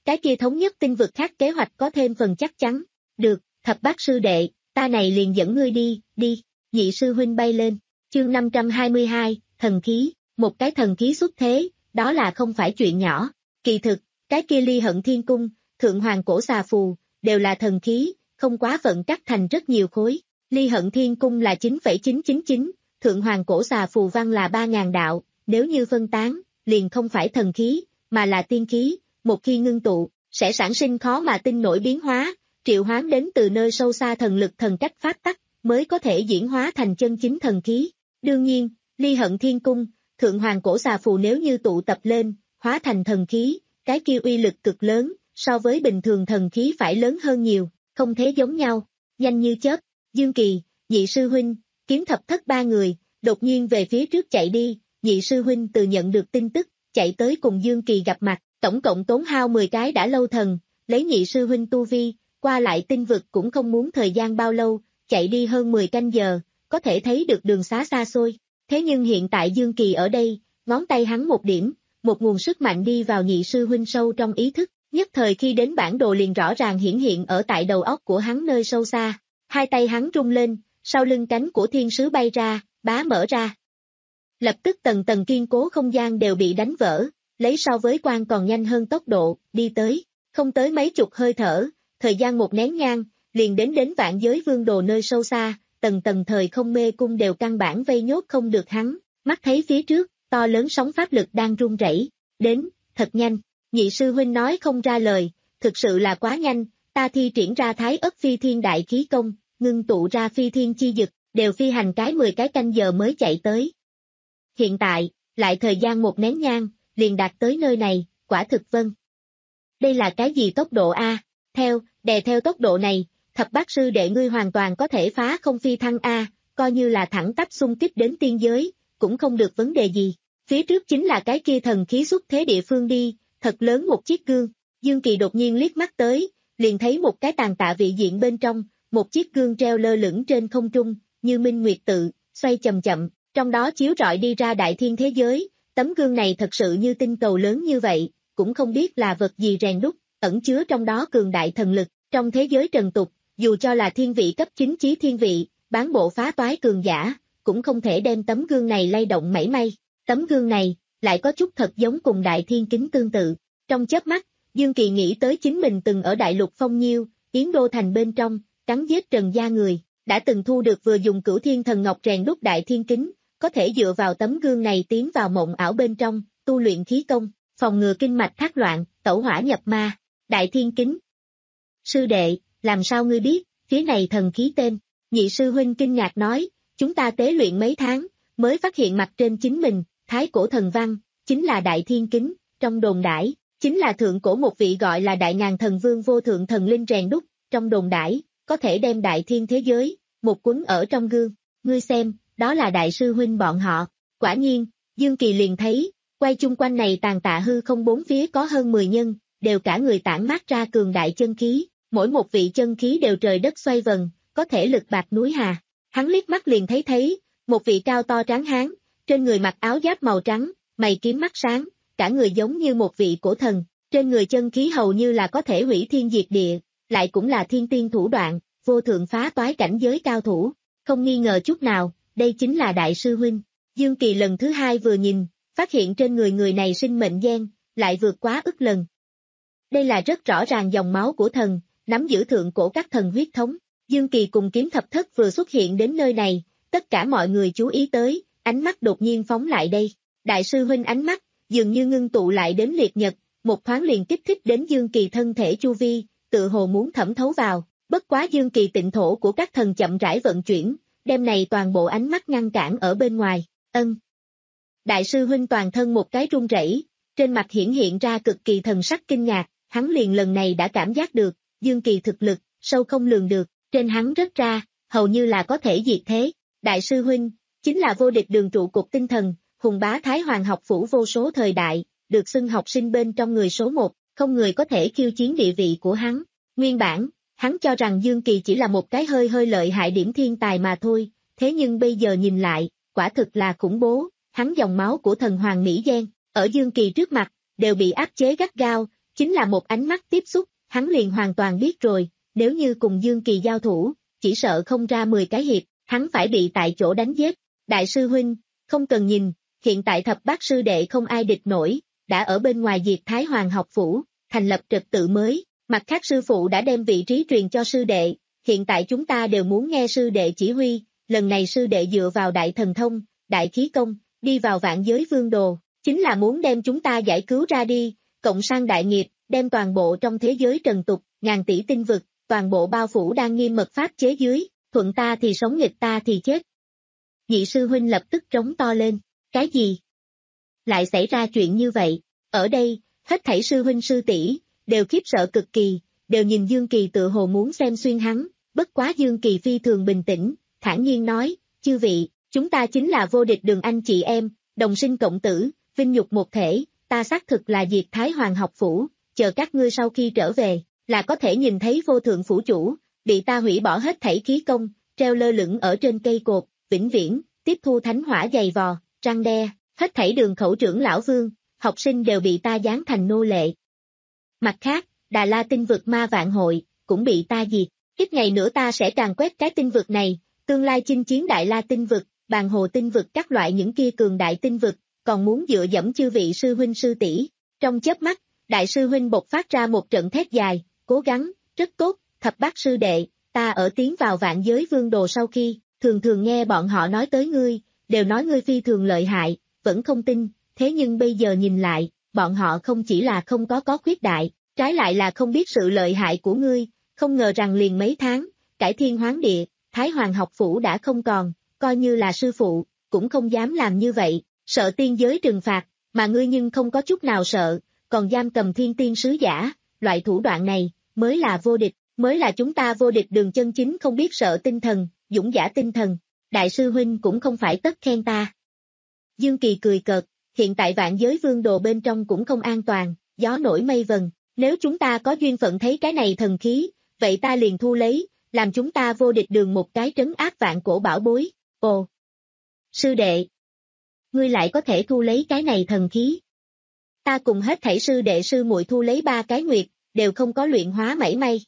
Speaker 2: cái kia thống nhất tinh vực khác kế hoạch có thêm phần chắc chắn. Được, thập bát sư đệ, ta này liền dẫn ngươi đi, đi, nhị sư huynh bay lên. Chương năm trăm hai mươi hai, thần khí, một cái thần khí xuất thế, đó là không phải chuyện nhỏ. Kỳ thực, cái kia Ly Hận Thiên Cung, Thượng Hoàng Cổ Xà Phù, đều là thần khí, không quá phận cắt thành rất nhiều khối. Ly Hận Thiên Cung là chín phẩy chín chín chín, Thượng Hoàng Cổ Xà Phù văn là ba nghìn đạo, nếu như phân tán, liền không phải thần khí, mà là tiên khí, một khi ngưng tụ, sẽ sản sinh khó mà tin nổi biến hóa, triệu hoán đến từ nơi sâu xa thần lực thần cách pháp tắc, mới có thể diễn hóa thành chân chính thần khí. Đương nhiên, Ly Hận Thiên Cung, Thượng Hoàng Cổ Xà Phù nếu như tụ tập lên, hóa thành thần khí, cái kia uy lực cực lớn, so với bình thường thần khí phải lớn hơn nhiều, không thể giống nhau. Nhanh như chớp, Dương Kỳ, nhị sư huynh, Kiếm Thập Thất ba người, đột nhiên về phía trước chạy đi, nhị sư huynh từ nhận được tin tức, chạy tới cùng Dương Kỳ gặp mặt, tổng cộng tốn hao mười cái đã lâu thần, lấy nhị sư huynh tu vi, qua lại tinh vực cũng không muốn thời gian bao lâu, chạy đi hơn mười canh giờ, có thể thấy được đường xá xa xôi. Thế nhưng hiện tại Dương Kỳ ở đây, ngón tay hắn một điểm, một nguồn sức mạnh đi vào nhị sư huynh sâu trong ý thức, nhất thời khi đến bản đồ liền rõ ràng hiển hiện ở tại đầu óc của hắn nơi sâu xa. Hai tay hắn rung lên, sau lưng cánh của thiên sứ bay ra, bá mở ra. Lập tức tầng tầng kiên cố không gian đều bị đánh vỡ, lấy so với quang còn nhanh hơn tốc độ, đi tới, không tới mấy chục hơi thở, thời gian một nén nhang, liền đến đến vạn giới vương đồ nơi sâu xa, tầng tầng thời không mê cung đều căn bản vây nhốt không được hắn, mắt thấy phía trước, to lớn sóng pháp lực đang rung rẩy, đến, thật nhanh, nhị sư huynh nói không ra lời, thực sự là quá nhanh, ta thi triển ra thái ất phi thiên đại khí công, ngưng tụ ra phi thiên chi dực, đều phi hành cái mười cái canh giờ mới chạy tới. Hiện tại, lại thời gian một nén nhang, liền đạt tới nơi này, quả thực vâng. Đây là cái gì tốc độ A, theo, đè theo tốc độ này, thập bát sư đệ ngươi hoàn toàn có thể phá không phi thăng A, coi như là thẳng tắp xung kích đến tiên giới, cũng không được vấn đề gì. Phía trước chính là cái kia thần khí xuất thế địa phương đi, thật lớn một chiếc gương, Dương Kỳ đột nhiên liếc mắt tới, liền thấy một cái tàn tạ vị diện bên trong, một chiếc gương treo lơ lửng trên không trung, như minh nguyệt tự, xoay chậm chậm, trong đó chiếu rọi đi ra đại thiên thế giới, tấm gương này thật sự như tinh cầu lớn như vậy, cũng không biết là vật gì rèn đúc, ẩn chứa trong đó cường đại thần lực, trong thế giới trần tục, dù cho là thiên vị cấp chín chí thiên vị, bán bộ phá toái cường giả, cũng không thể đem tấm gương này lay động mảy may, tấm gương này, lại có chút thật giống cùng đại thiên kính tương tự, trong chớp mắt, Dương Kỳ nghĩ tới chính mình từng ở đại lục Phong Nhiêu, Yến Đô Thành bên trong, cắn giết Trần gia người, đã từng thu được vừa dùng cửu thiên thần ngọc rèn đúc đại thiên kính, có thể dựa vào tấm gương này tiến vào mộng ảo bên trong, tu luyện khí công, phòng ngừa kinh mạch thác loạn, tẩu hỏa nhập ma, đại thiên kính. Sư đệ, làm sao ngươi biết, phía này thần khí tên, nhị sư huynh kinh ngạc nói, chúng ta tế luyện mấy tháng, mới phát hiện mặt trên chính mình, thái cổ thần văn, chính là đại thiên kính, trong đồn đãi, chính là thượng cổ một vị gọi là đại ngàn thần vương vô thượng thần linh rèn đúc, trong đồn đãi, có thể đem đại thiên thế giới, một quấn ở trong gương, ngươi xem, đó là đại sư huynh bọn họ, quả nhiên, Dương Kỳ liền thấy, quay chung quanh này tàn tạ hư không bốn phía có hơn mười nhân, đều cả người tản mát ra cường đại chân khí, mỗi một vị chân khí đều trời đất xoay vần, có thể lực bạc núi hà, hắn liếc mắt liền thấy thấy, một vị cao to tráng hán, trên người mặc áo giáp màu trắng, mày kiếm mắt sáng, cả người giống như một vị cổ thần, trên người chân khí hầu như là có thể hủy thiên diệt địa, lại cũng là thiên tiên thủ đoạn, vô thượng phá toái cảnh giới cao thủ, không nghi ngờ chút nào, đây chính là đại sư huynh. Dương Kỳ lần thứ hai vừa nhìn, phát hiện trên người người này sinh mệnh gen, lại vượt quá ức lần. Đây là rất rõ ràng dòng máu của thần, nắm giữ thượng cổ các thần huyết thống. Dương Kỳ cùng Kiếm Thập Thất vừa xuất hiện đến nơi này, tất cả mọi người chú ý tới, ánh mắt đột nhiên phóng lại đây. Đại sư huynh ánh mắt, dường như ngưng tụ lại đến liệt nhật, một thoáng liền kích thích đến Dương Kỳ thân thể chu vi, tự hồ muốn thẩm thấu vào. Bất quá Dương Kỳ tịnh thổ của các thần chậm rãi vận chuyển, đem này toàn bộ ánh mắt ngăn cản ở bên ngoài, ân. Đại sư huynh toàn thân một cái run rẩy, trên mặt hiển hiện ra cực kỳ thần sắc kinh ngạc, hắn liền lần này đã cảm giác được, Dương Kỳ thực lực, sâu không lường được, trên hắn rớt ra, hầu như là có thể diệt thế. Đại sư huynh, chính là vô địch đường trụ cột tinh thần, hùng bá Thái Hoàng học phủ vô số thời đại, được xưng học sinh bên trong người số một, không người có thể khiêu chiến địa vị của hắn. Nguyên bản, hắn cho rằng Dương Kỳ chỉ là một cái hơi hơi lợi hại điểm thiên tài mà thôi, thế nhưng bây giờ nhìn lại, quả thực là khủng bố, hắn dòng máu của thần hoàng Mỹ Gen, ở Dương Kỳ trước mặt, đều bị áp chế gắt gao, chính là một ánh mắt tiếp xúc, hắn liền hoàn toàn biết rồi, nếu như cùng Dương Kỳ giao thủ, chỉ sợ không ra mười cái hiệp, hắn phải bị tại chỗ đánh giết. Đại sư huynh, không cần nhìn, hiện tại thập bát sư đệ không ai địch nổi, đã ở bên ngoài Diệt Thái Hoàng học phủ, thành lập trật tự mới, mặt khác sư phụ đã đem vị trí truyền cho sư đệ, hiện tại chúng ta đều muốn nghe sư đệ chỉ huy, lần này sư đệ dựa vào đại thần thông, đại khí công, đi vào vạn giới vương đồ, chính là muốn đem chúng ta giải cứu ra đi, cộng sang đại nghiệp, đem toàn bộ trong thế giới trần tục, ngàn tỷ tinh vực, toàn bộ bao phủ đang nghiêm mật pháp chế dưới, thuận ta thì sống nghịch ta thì chết. Nhị sư huynh lập tức trống to lên, cái gì? Lại xảy ra chuyện như vậy, ở đây, hết thảy sư huynh sư tỷ đều khiếp sợ cực kỳ, đều nhìn Dương Kỳ tự hồ muốn xem xuyên hắn, bất quá Dương Kỳ phi thường bình tĩnh, thản nhiên nói, chư vị, chúng ta chính là vô địch đường anh chị em, đồng sinh cộng tử, vinh nhục một thể, ta xác thực là Diệt Thái Hoàng học phủ, chờ các ngươi sau khi trở về, là có thể nhìn thấy vô thượng phủ chủ, bị ta hủy bỏ hết thảy khí công, treo lơ lửng ở trên cây cột, vĩnh viễn, tiếp thu thánh hỏa dày vò, răng đe, hết thảy đường khẩu trưởng lão vương, học sinh đều bị ta giáng thành nô lệ. Mặt khác, Đà La tinh vực ma vạn hội, cũng bị ta diệt, ít ngày nữa ta sẽ càn quét cái tinh vực này, tương lai chinh chiến Đại La tinh vực, Bàn Hồ tinh vực các loại những kia cường đại tinh vực, còn muốn dựa dẫm chư vị sư huynh sư tỷ. Trong chớp mắt, đại sư huynh bộc phát ra một trận thét dài, cố gắng, rất tốt, thập bát sư đệ, ta ở tiến vào vạn giới vương đồ sau khi, thường thường nghe bọn họ nói tới ngươi, đều nói ngươi phi thường lợi hại, vẫn không tin, thế nhưng bây giờ nhìn lại, bọn họ không chỉ là không có có khuyết đại, trái lại là không biết sự lợi hại của ngươi, không ngờ rằng liền mấy tháng, cải thiên hoán địa, Thái Hoàng học phủ đã không còn, coi như là sư phụ, cũng không dám làm như vậy, sợ tiên giới trừng phạt, mà ngươi nhưng không có chút nào sợ, còn giam cầm thiên tiên sứ giả, loại thủ đoạn này, mới là vô địch, mới là chúng ta vô địch đường chân chính không biết sợ tinh thần, dũng giả tinh thần, đại sư huynh cũng không phải tất khen ta. Dương Kỳ cười cợt, hiện tại vạn giới vương đồ bên trong cũng không an toàn, gió nổi mây vần, nếu chúng ta có duyên phận thấy cái này thần khí, vậy ta liền thu lấy, làm chúng ta vô địch đường một cái trấn áp vạn cổ bảo bối, ồ. Sư đệ, ngươi lại có thể thu lấy cái này thần khí. Ta cùng hết thảy sư đệ sư muội thu lấy ba cái nguyệt, đều không có luyện hóa mảy may.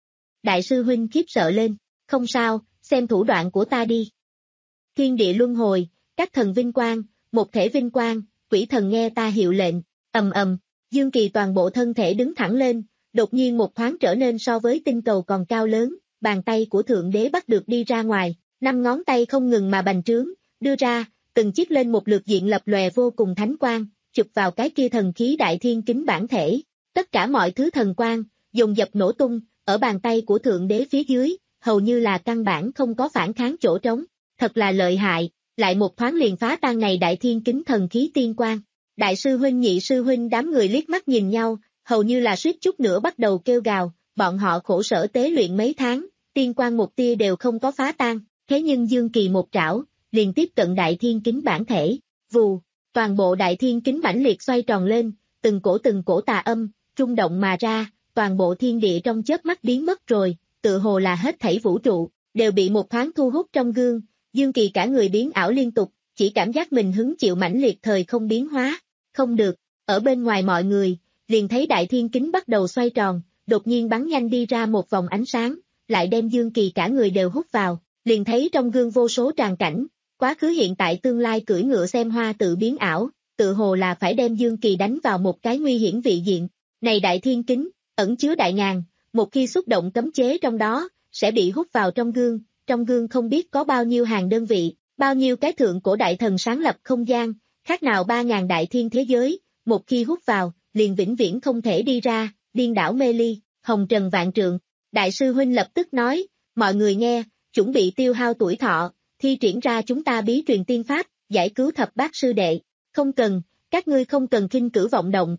Speaker 2: Đại sư huynh khiếp sợ lên, không sao, xem thủ đoạn của ta đi. Thiên địa luân hồi, các thần vinh quang, một thể vinh quang, quỷ thần nghe ta hiệu lệnh, ầm ầm, Dương Kỳ toàn bộ thân thể đứng thẳng lên, đột nhiên một thoáng trở nên so với tinh cầu còn cao lớn, bàn tay của Thượng Đế bắt được đi ra ngoài, năm ngón tay không ngừng mà bành trướng, đưa ra, từng chiếc lên một lượt diện lập lòe vô cùng thánh quang, chụp vào cái kia thần khí đại thiên kính bản thể, tất cả mọi thứ thần quang, dồn dập nổ tung, ở bàn tay của Thượng Đế phía dưới, hầu như là căn bản không có phản kháng chỗ trống, thật là lợi hại, lại một thoáng liền phá tan này đại thiên kính thần khí tiên quang. Đại sư huynh nhị sư huynh đám người liếc mắt nhìn nhau, hầu như là suýt chút nữa bắt đầu kêu gào, bọn họ khổ sở tế luyện mấy tháng, tiên quang một tia đều không có phá tan, thế nhưng Dương Kỳ một trảo, liền tiếp cận đại thiên kính bản thể, vù, toàn bộ đại thiên kính mãnh liệt xoay tròn lên, từng cổ từng cổ tà âm, rung động mà ra, toàn bộ thiên địa trong chớp mắt biến mất rồi, tự hồ là hết thảy vũ trụ, đều bị một thoáng thu hút trong gương, Dương Kỳ cả người biến ảo liên tục, chỉ cảm giác mình hứng chịu mãnh liệt thời không biến hóa, không được, ở bên ngoài mọi người, liền thấy đại thiên kính bắt đầu xoay tròn, đột nhiên bắn nhanh đi ra một vòng ánh sáng, lại đem Dương Kỳ cả người đều hút vào, liền thấy trong gương vô số tràng cảnh, quá khứ hiện tại tương lai cưỡi ngựa xem hoa tự biến ảo, tự hồ là phải đem Dương Kỳ đánh vào một cái nguy hiểm vị diện, này đại thiên kính, ẩn chứa đại ngàn, một khi xúc động cấm chế trong đó, sẽ bị hút vào trong gương, trong gương không biết có bao nhiêu hàng đơn vị, bao nhiêu cái thượng cổ đại thần sáng lập không gian, khác nào ba ngàn đại thiên thế giới, một khi hút vào, liền vĩnh viễn không thể đi ra, điên đảo mê ly, hồng trần vạn trượng. Đại sư huynh lập tức nói, mọi người nghe, chuẩn bị tiêu hao tuổi thọ, thi triển ra chúng ta bí truyền tiên pháp, giải cứu thập bát sư đệ, không cần, các ngươi không cần khinh cử vọng động.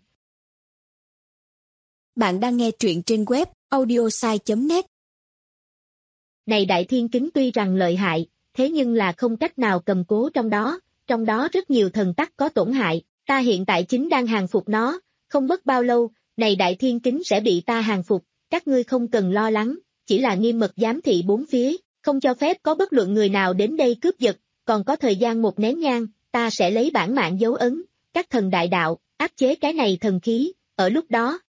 Speaker 3: Bạn đang nghe truyện trên web audiosai chấm net.
Speaker 2: Này đại thiên kính tuy rằng lợi hại, thế nhưng là không cách nào cầm cố trong đó, trong đó rất nhiều thần tắc có tổn hại, ta hiện tại chính đang hàng phục nó, không mất bao lâu, này đại thiên kính sẽ bị ta hàng phục, các ngươi không cần lo lắng, chỉ là nghiêm mật giám thị bốn phía, không cho phép có bất luận người nào đến đây cướp giật, còn có thời gian một nén nhang, ta sẽ lấy bản mạng dấu ấn, các thần đại đạo, áp chế cái này thần khí, ở lúc đó,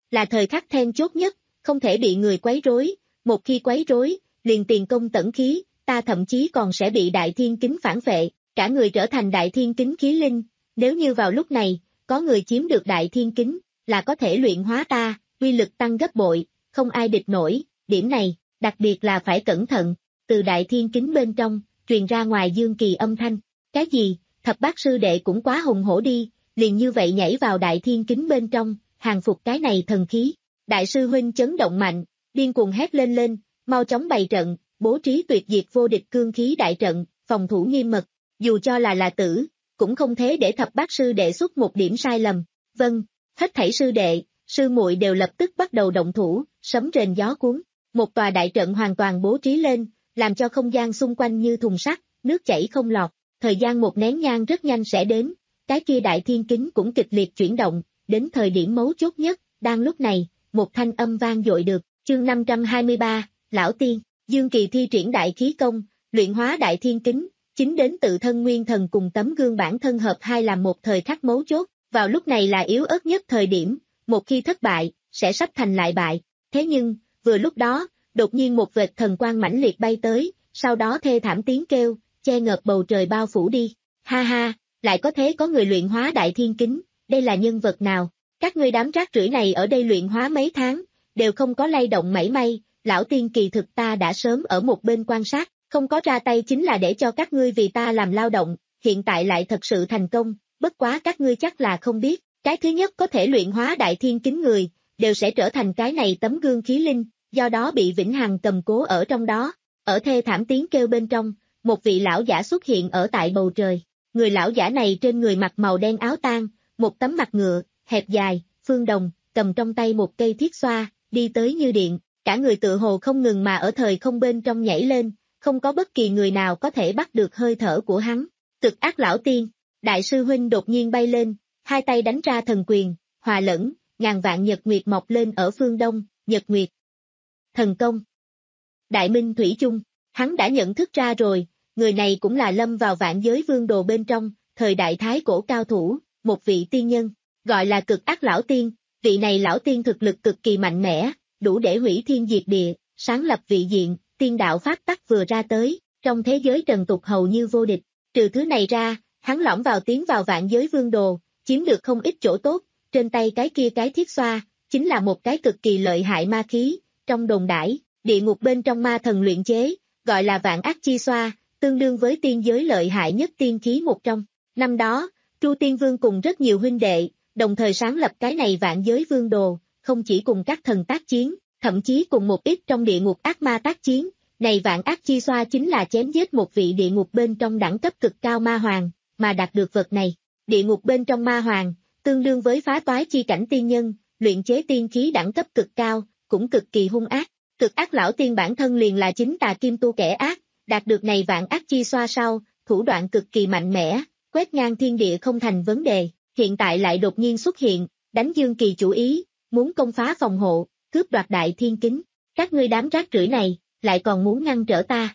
Speaker 2: là thời khắc then chốt nhất, không thể bị người quấy rối, một khi quấy rối, liền tiền công tẩn khí, ta thậm chí còn sẽ bị đại thiên kính phản phệ, cả người trở thành đại thiên kính khí linh, nếu như vào lúc này, có người chiếm được đại thiên kính, là có thể luyện hóa ta, uy lực tăng gấp bội, không ai địch nổi, điểm này, đặc biệt là phải cẩn thận, từ đại thiên kính bên trong, truyền ra ngoài dương kỳ âm thanh, cái gì, thập bát sư đệ cũng quá hùng hổ đi, liền như vậy nhảy vào đại thiên kính bên trong, hàng phục cái này thần khí, đại sư huynh chấn động mạnh, điên cuồng hét lên lên, mau chóng bày trận, bố trí tuyệt diệt vô địch cương khí đại trận, phòng thủ nghiêm mật, dù cho là là tử, cũng không thế để thập bát sư đệ xuất một điểm sai lầm, vâng, hết thảy sư đệ, sư muội đều lập tức bắt đầu động thủ, sấm rền gió cuốn, một tòa đại trận hoàn toàn bố trí lên, làm cho không gian xung quanh như thùng sắt, nước chảy không lọt, thời gian một nén nhang rất nhanh sẽ đến, cái kia đại thiên kính cũng kịch liệt chuyển động, đến thời điểm mấu chốt nhất, đang lúc này, một thanh âm vang dội được, chương năm trăm hai mươi ba, Lão Tiên, Dương Kỳ thi triển đại khí công, luyện hóa đại thiên kính, chính đến tự thân nguyên thần cùng tấm gương bản thân hợp hai làm một thời khắc mấu chốt, vào lúc này là yếu ớt nhất thời điểm, một khi thất bại, sẽ sắp thành lại bại, thế nhưng, vừa lúc đó, đột nhiên một vệt thần quang mãnh liệt bay tới, sau đó thê thảm tiếng kêu, che ngợp bầu trời bao phủ đi, ha ha, lại có thế có người luyện hóa đại thiên kính, đây là nhân vật nào, các ngươi đám rác rưởi này ở đây luyện hóa mấy tháng, đều không có lay động mảy may, lão tiên kỳ thực ta đã sớm ở một bên quan sát, không có ra tay chính là để cho các ngươi vì ta làm lao động, hiện tại lại thật sự thành công, bất quá các ngươi chắc là không biết, cái thứ nhất có thể luyện hóa đại thiên kính người, đều sẽ trở thành cái này tấm gương khí linh, do đó bị vĩnh hằng cầm cố ở trong đó, ở thê thảm tiếng kêu bên trong, một vị lão giả xuất hiện ở tại bầu trời, người lão giả này trên người mặc màu đen áo tang, một tấm mặt ngựa, hẹp dài, phương đồng, cầm trong tay một cây thiết xoa, đi tới như điện, cả người tựa hồ không ngừng mà ở thời không bên trong nhảy lên, không có bất kỳ người nào có thể bắt được hơi thở của hắn. Cực ác lão tiên, đại sư huynh đột nhiên bay lên, hai tay đánh ra thần quyền, hòa lẫn, ngàn vạn nhật nguyệt mọc lên ở phương đông, nhật nguyệt. Thần công. Đại minh thủy chung, hắn đã nhận thức ra rồi, người này cũng là lâm vào vạn giới vương đồ bên trong, thời đại thái cổ cao thủ, một vị tiên nhân, gọi là cực ác lão tiên, vị này lão tiên thực lực cực kỳ mạnh mẽ, đủ để hủy thiên diệt địa, sáng lập vị diện, tiên đạo pháp tắc vừa ra tới, trong thế giới trần tục hầu như vô địch, trừ thứ này ra, hắn lõm vào tiến vào vạn giới vương đồ, chiếm được không ít chỗ tốt, trên tay cái kia cái thiết xoa, chính là một cái cực kỳ lợi hại ma khí, trong đồn đãi, địa ngục bên trong ma thần luyện chế, gọi là vạn ác chi xoa, tương đương với tiên giới lợi hại nhất tiên khí một trong. Năm đó, Tru Tiên Vương cùng rất nhiều huynh đệ, đồng thời sáng lập cái này vạn giới vương đồ, không chỉ cùng các thần tác chiến, thậm chí cùng một ít trong địa ngục ác ma tác chiến, này vạn ác chi xoa chính là chém giết một vị địa ngục bên trong đẳng cấp cực cao ma hoàng, mà đạt được vật này. Địa ngục bên trong ma hoàng, tương đương với phá toái chi cảnh tiên nhân, luyện chế tiên khí đẳng cấp cực cao, cũng cực kỳ hung ác. Cực ác lão tiên bản thân liền là chính tà kim tu kẻ ác, đạt được này vạn ác chi xoa sau, thủ đoạn cực kỳ mạnh mẽ, quét ngang thiên địa không thành vấn đề, hiện tại lại đột nhiên xuất hiện, đánh Dương Kỳ chủ ý, muốn công phá phòng hộ, cướp đoạt đại thiên kính, các ngươi đám rác rưởi này, lại còn muốn ngăn trở ta.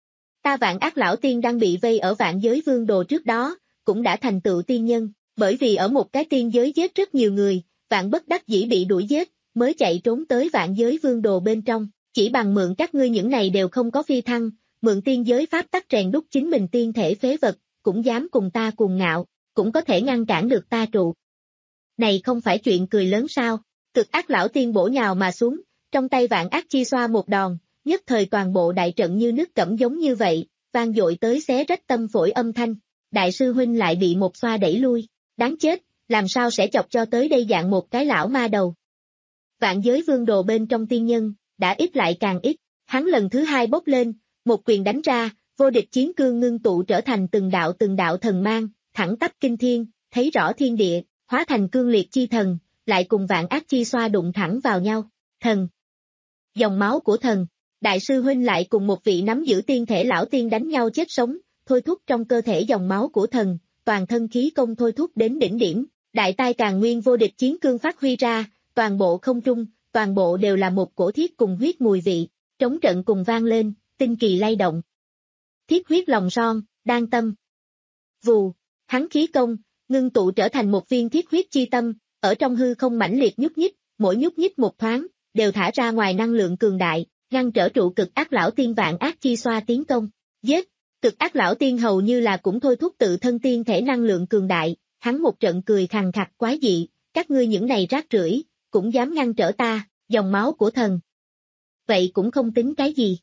Speaker 2: Ta vạn ác lão tiên đang bị vây ở vạn giới vương đồ trước đó, cũng đã thành tựu tiên nhân, bởi vì ở một cái tiên giới giết rất nhiều người, vạn bất đắc dĩ bị đuổi giết, mới chạy trốn tới vạn giới vương đồ bên trong, chỉ bằng mượn các ngươi những này đều không có phi thăng, mượn tiên giới pháp tắc rèn đúc chính mình tiên thể phế vật, cũng dám cùng ta cuồng ngạo, cũng có thể ngăn cản được ta trụ. Này không phải chuyện cười lớn sao, cực ác lão tiên bổ nhào mà xuống, trong tay vạn ác chi xoa một đòn, nhất thời toàn bộ đại trận như nước cẩm giống như vậy, vang dội tới xé rách tâm phổi âm thanh, đại sư huynh lại bị một xoa đẩy lui, đáng chết, làm sao sẽ chọc cho tới đây dạng một cái lão ma đầu. Vạn giới vương đồ bên trong tiên nhân, đã ít lại càng ít, hắn lần thứ hai bốc lên, một quyền đánh ra, vô địch chiến cương ngưng tụ trở thành từng đạo từng đạo thần mang, thẳng tắp kinh thiên, thấy rõ thiên địa, hóa thành cương liệt chi thần, lại cùng vạn ác chi xoa đụng thẳng vào nhau, thần. Dòng máu của thần, đại sư huynh lại cùng một vị nắm giữ tiên thể lão tiên đánh nhau chết sống, thôi thúc trong cơ thể dòng máu của thần, toàn thân khí công thôi thúc đến đỉnh điểm, đại tai càn nguyên vô địch chiến cương phát huy ra, toàn bộ không trung, toàn bộ đều là một cổ thiết cùng huyết mùi vị, trống trận cùng vang lên, tinh kỳ lay động. Thiết huyết lòng son, đan tâm. Vù, hắn khí công, ngưng tụ trở thành một viên thiết huyết chi tâm, ở trong hư không mãnh liệt nhúc nhích, mỗi nhúc nhích một thoáng, đều thả ra ngoài năng lượng cường đại, ngăn trở trụ cực ác lão tiên vạn ác chi xoa tiến công. Giết! Cực ác lão tiên hầu như là cũng thôi thúc tự thân tiên thể năng lượng cường đại, hắn một trận cười khàn khặc quái dị, các ngươi những này rác rưởi, cũng dám ngăn trở ta, dòng máu của thần. Vậy cũng không tính cái gì.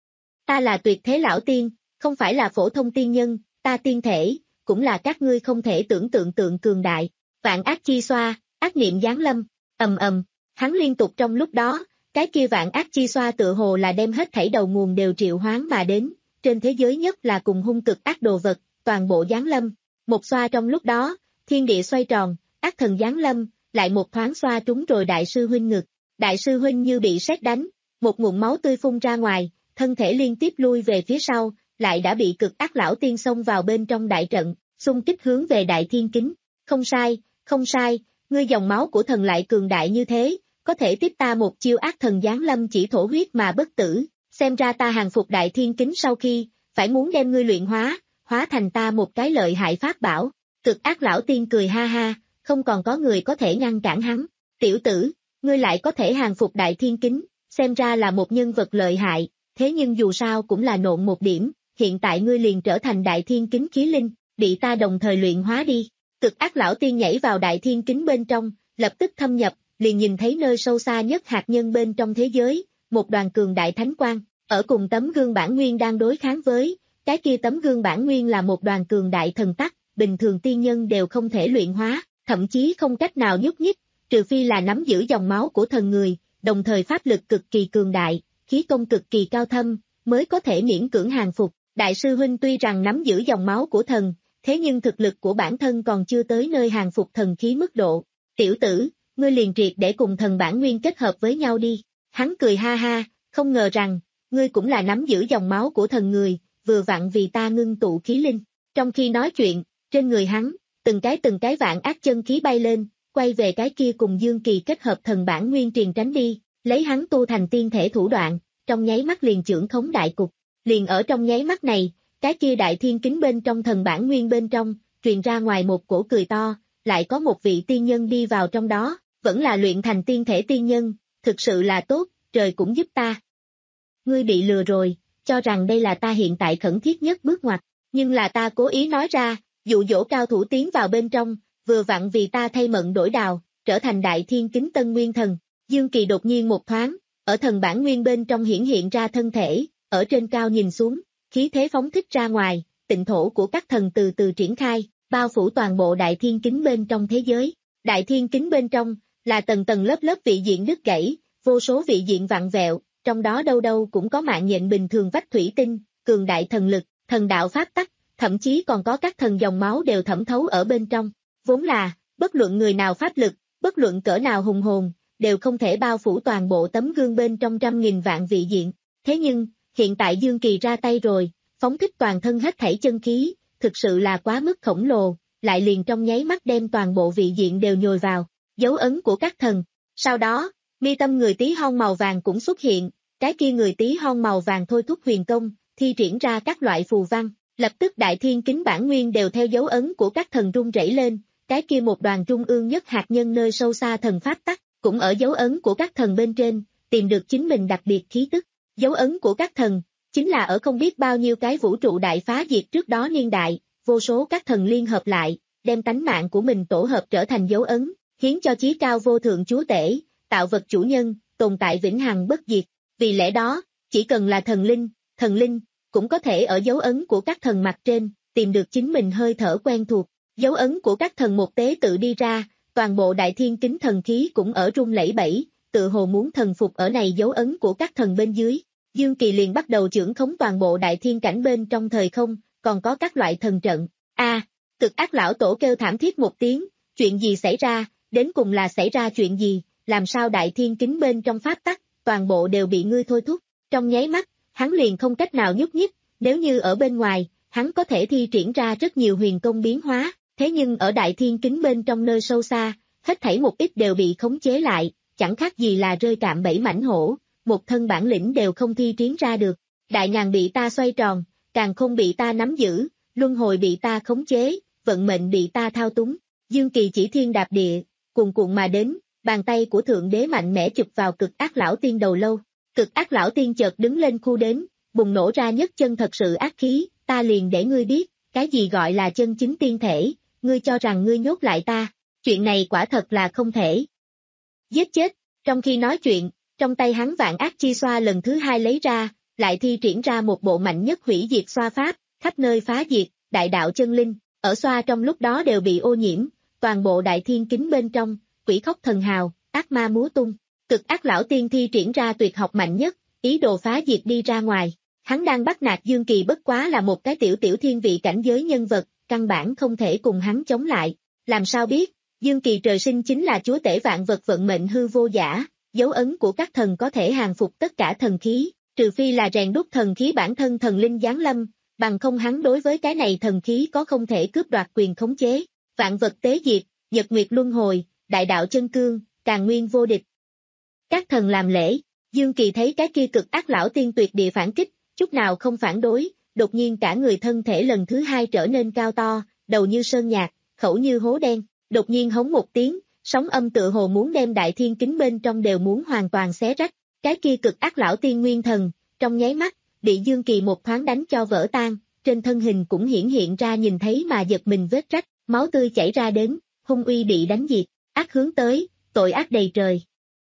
Speaker 2: Ta là tuyệt thế lão tiên, không phải là phổ thông tiên nhân, ta tiên thể, cũng là các ngươi không thể tưởng tượng tượng cường đại. Vạn ác chi xoa, ác niệm giáng lâm, ầm ầm, hắn liên tục trong lúc đó, cái kia vạn ác chi xoa tựa hồ là đem hết thảy đầu nguồn đều triệu hoán mà đến, trên thế giới nhất là cùng hung cực ác đồ vật, toàn bộ giáng lâm. Một xoa trong lúc đó, thiên địa xoay tròn, ác thần giáng lâm, lại một thoáng xoa trúng rồi đại sư huynh ngực. Đại sư huynh như bị sét đánh, một ngụm máu tươi phun ra ngoài, thân thể liên tiếp lui về phía sau, lại đã bị cực ác lão tiên xông vào bên trong đại trận, xung kích hướng về đại thiên kính. Không sai, không sai, ngươi dòng máu của thần lại cường đại như thế, có thể tiếp ta một chiêu ác thần giáng lâm chỉ thổ huyết mà bất tử, xem ra ta hàng phục đại thiên kính sau khi, phải muốn đem ngươi luyện hóa, hóa thành ta một cái lợi hại pháp bảo. Cực ác lão tiên cười ha ha, không còn có người có thể ngăn cản hắn. Tiểu tử, ngươi lại có thể hàng phục đại thiên kính, xem ra là một nhân vật lợi hại, thế nhưng dù sao cũng là nộn một điểm, hiện tại ngươi liền trở thành đại thiên kính khí linh, bị ta đồng thời luyện hóa đi. Cực ác lão tiên nhảy vào đại thiên kính bên trong, lập tức thâm nhập, liền nhìn thấy nơi sâu xa nhất hạt nhân bên trong thế giới, một đoàn cường đại thánh quang, ở cùng tấm gương bản nguyên đang đối kháng với, cái kia tấm gương bản nguyên là một đoàn cường đại thần tắc, bình thường tiên nhân đều không thể luyện hóa, thậm chí không cách nào nhúc nhích, trừ phi là nắm giữ dòng máu của thần người, đồng thời pháp lực cực kỳ cường đại, khí công cực kỳ cao thâm, mới có thể miễn cưỡng hàng phục. Đại sư huynh tuy rằng nắm giữ dòng máu của thần, thế nhưng thực lực của bản thân còn chưa tới nơi hàng phục thần khí mức độ. Tiểu tử, ngươi liền triệt để cùng thần bản nguyên kết hợp với nhau đi. Hắn cười ha ha, không ngờ rằng, ngươi cũng là nắm giữ dòng máu của thần người, vừa vặn vì ta ngưng tụ khí linh. Trong khi nói chuyện, trên người hắn, từng cái từng cái vạn ác chân khí bay lên, quay về cái kia cùng Dương Kỳ kết hợp thần bản nguyên truyền tránh đi, lấy hắn tu thành tiên thể thủ đoạn, trong nháy mắt liền chưởng khống đại cục. Liền ở trong nháy mắt này, cái kia đại thiên kính bên trong thần bản nguyên bên trong, truyền ra ngoài một cổ cười to, lại có một vị tiên nhân đi vào trong đó, vẫn là luyện thành tiên thể tiên nhân, thực sự là tốt, trời cũng giúp ta. Ngươi bị lừa rồi, cho rằng đây là ta hiện tại khẩn thiết nhất bước ngoặt, nhưng là ta cố ý nói ra, dụ dỗ cao thủ tiến vào bên trong, vừa vặn vì ta thay mận đổi đào, trở thành đại thiên kính tân nguyên thần. Dương Kỳ đột nhiên một thoáng, ở thần bản nguyên bên trong hiển hiện ra thân thể, ở trên cao nhìn xuống, khí thế phóng thích ra ngoài, tịnh thổ của các thần từ từ triển khai, bao phủ toàn bộ đại thiên kính bên trong thế giới. Đại thiên kính bên trong, là tầng tầng lớp lớp vị diện đứt gãy, vô số vị diện vặn vẹo, trong đó đâu đâu cũng có mạng nhện bình thường vách thủy tinh, cường đại thần lực, thần đạo pháp tắc, thậm chí còn có các thần dòng máu đều thẩm thấu ở bên trong. Vốn là, bất luận người nào pháp lực, bất luận cỡ nào hùng hồn, đều không thể bao phủ toàn bộ tấm gương bên trong trăm nghìn vạn vị diện. Thế nhưng, hiện tại Dương Kỳ ra tay rồi, phóng thích toàn thân hết thảy chân khí, thực sự là quá mức khổng lồ, lại liền trong nháy mắt đem toàn bộ vị diện đều nhồi vào, dấu ấn của các thần. Sau đó, mi tâm người tí hon màu vàng cũng xuất hiện, cái kia người tí hon màu vàng thôi thúc huyền công, thi triển ra các loại phù văn, lập tức đại thiên kính bản nguyên đều theo dấu ấn của các thần rung rẩy lên, cái kia một đoàn trung ương nhất hạt nhân nơi sâu xa thần pháp tắc, cũng ở dấu ấn của các thần bên trên, tìm được chính mình đặc biệt khí tức. Dấu ấn của các thần, chính là ở không biết bao nhiêu cái vũ trụ đại phá diệt trước đó niên đại, vô số các thần liên hợp lại, đem tánh mạng của mình tổ hợp trở thành dấu ấn, khiến cho chí cao vô thượng chúa tể, tạo vật chủ nhân, tồn tại vĩnh hằng bất diệt. Vì lẽ đó, chỉ cần là thần linh, thần linh, cũng có thể ở dấu ấn của các thần mặt trên, tìm được chính mình hơi thở quen thuộc. Dấu ấn của các thần một tế tự đi ra, toàn bộ đại thiên kính thần khí cũng ở rung lẩy bẩy, tự hồ muốn thần phục ở này dấu ấn của các thần bên dưới. Dương Kỳ liền bắt đầu chưởng khống toàn bộ đại thiên cảnh bên trong thời không, còn có các loại thần trận. A, à, cực ác lão tổ kêu thảm thiết một tiếng, chuyện gì xảy ra, đến cùng là xảy ra chuyện gì, làm sao đại thiên kính bên trong pháp tắc, toàn bộ đều bị ngươi thôi thúc. Trong nháy mắt, hắn liền không cách nào nhúc nhích, nếu như ở bên ngoài, hắn có thể thi triển ra rất nhiều huyền công biến hóa, thế nhưng ở đại thiên kính bên trong nơi sâu xa, hết thảy một ít đều bị khống chế lại, chẳng khác gì là rơi cạm bẫy mãnh hổ, một thân bản lĩnh đều không thi triển ra được. Đại ngàn bị ta xoay tròn, càng không bị ta nắm giữ, luân hồi bị ta khống chế, vận mệnh bị ta thao túng. Dương Kỳ chỉ thiên đạp địa, cuồn cuộn mà đến, bàn tay của thượng đế mạnh mẽ chụp vào cực ác lão tiên đầu lâu. Cực ác lão tiên chợt đứng lên khu đến, bùng nổ ra nhất chân thật sự ác khí, ta liền để ngươi biết, cái gì gọi là chân chính tiên thể, ngươi cho rằng ngươi nhốt lại ta, chuyện này quả thật là không thể. Giết chết, trong khi nói chuyện, trong tay hắn vạn ác chi xoa lần thứ hai lấy ra, lại thi triển ra một bộ mạnh nhất hủy diệt xoa pháp, khắp nơi phá diệt, đại đạo chân linh, ở xoa trong lúc đó đều bị ô nhiễm, toàn bộ đại thiên kính bên trong, quỷ khóc thần hào, ác ma múa tung. Cực ác lão tiên thi triển ra tuyệt học mạnh nhất, ý đồ phá diệt đi ra ngoài. Hắn đang bắt nạt Dương Kỳ bất quá là một cái tiểu tiểu thiên vị cảnh giới nhân vật, căn bản không thể cùng hắn chống lại. Làm sao biết, Dương Kỳ trời sinh chính là chúa tể vạn vật vận mệnh hư vô giả, dấu ấn của các thần có thể hàng phục tất cả thần khí, trừ phi là rèn đúc thần khí bản thân thần linh giáng lâm, bằng không hắn đối với cái này thần khí có không thể cướp đoạt quyền khống chế. Vạn vật tế diệt, nhật nguyệt luân hồi, đại đạo chân cương, càn nguyên vô địch. Các thần làm lễ, Dương Kỳ thấy cái kia cực ác lão tiên tuyệt địa phản kích, chút nào không phản đối, đột nhiên cả người thân thể lần thứ hai trở nên cao to, đầu như sơn nhạc, khẩu như hố đen, đột nhiên hống một tiếng, sóng âm tựa hồ muốn đem đại thiên kính bên trong đều muốn hoàn toàn xé rách, cái kia cực ác lão tiên nguyên thần, trong nháy mắt, bị Dương Kỳ một thoáng đánh cho vỡ tan, trên thân hình cũng hiển hiện ra nhìn thấy mà giật mình vết rách, máu tươi chảy ra đến, hung uy bị đánh diệt, ác hướng tới, tội ác đầy trời.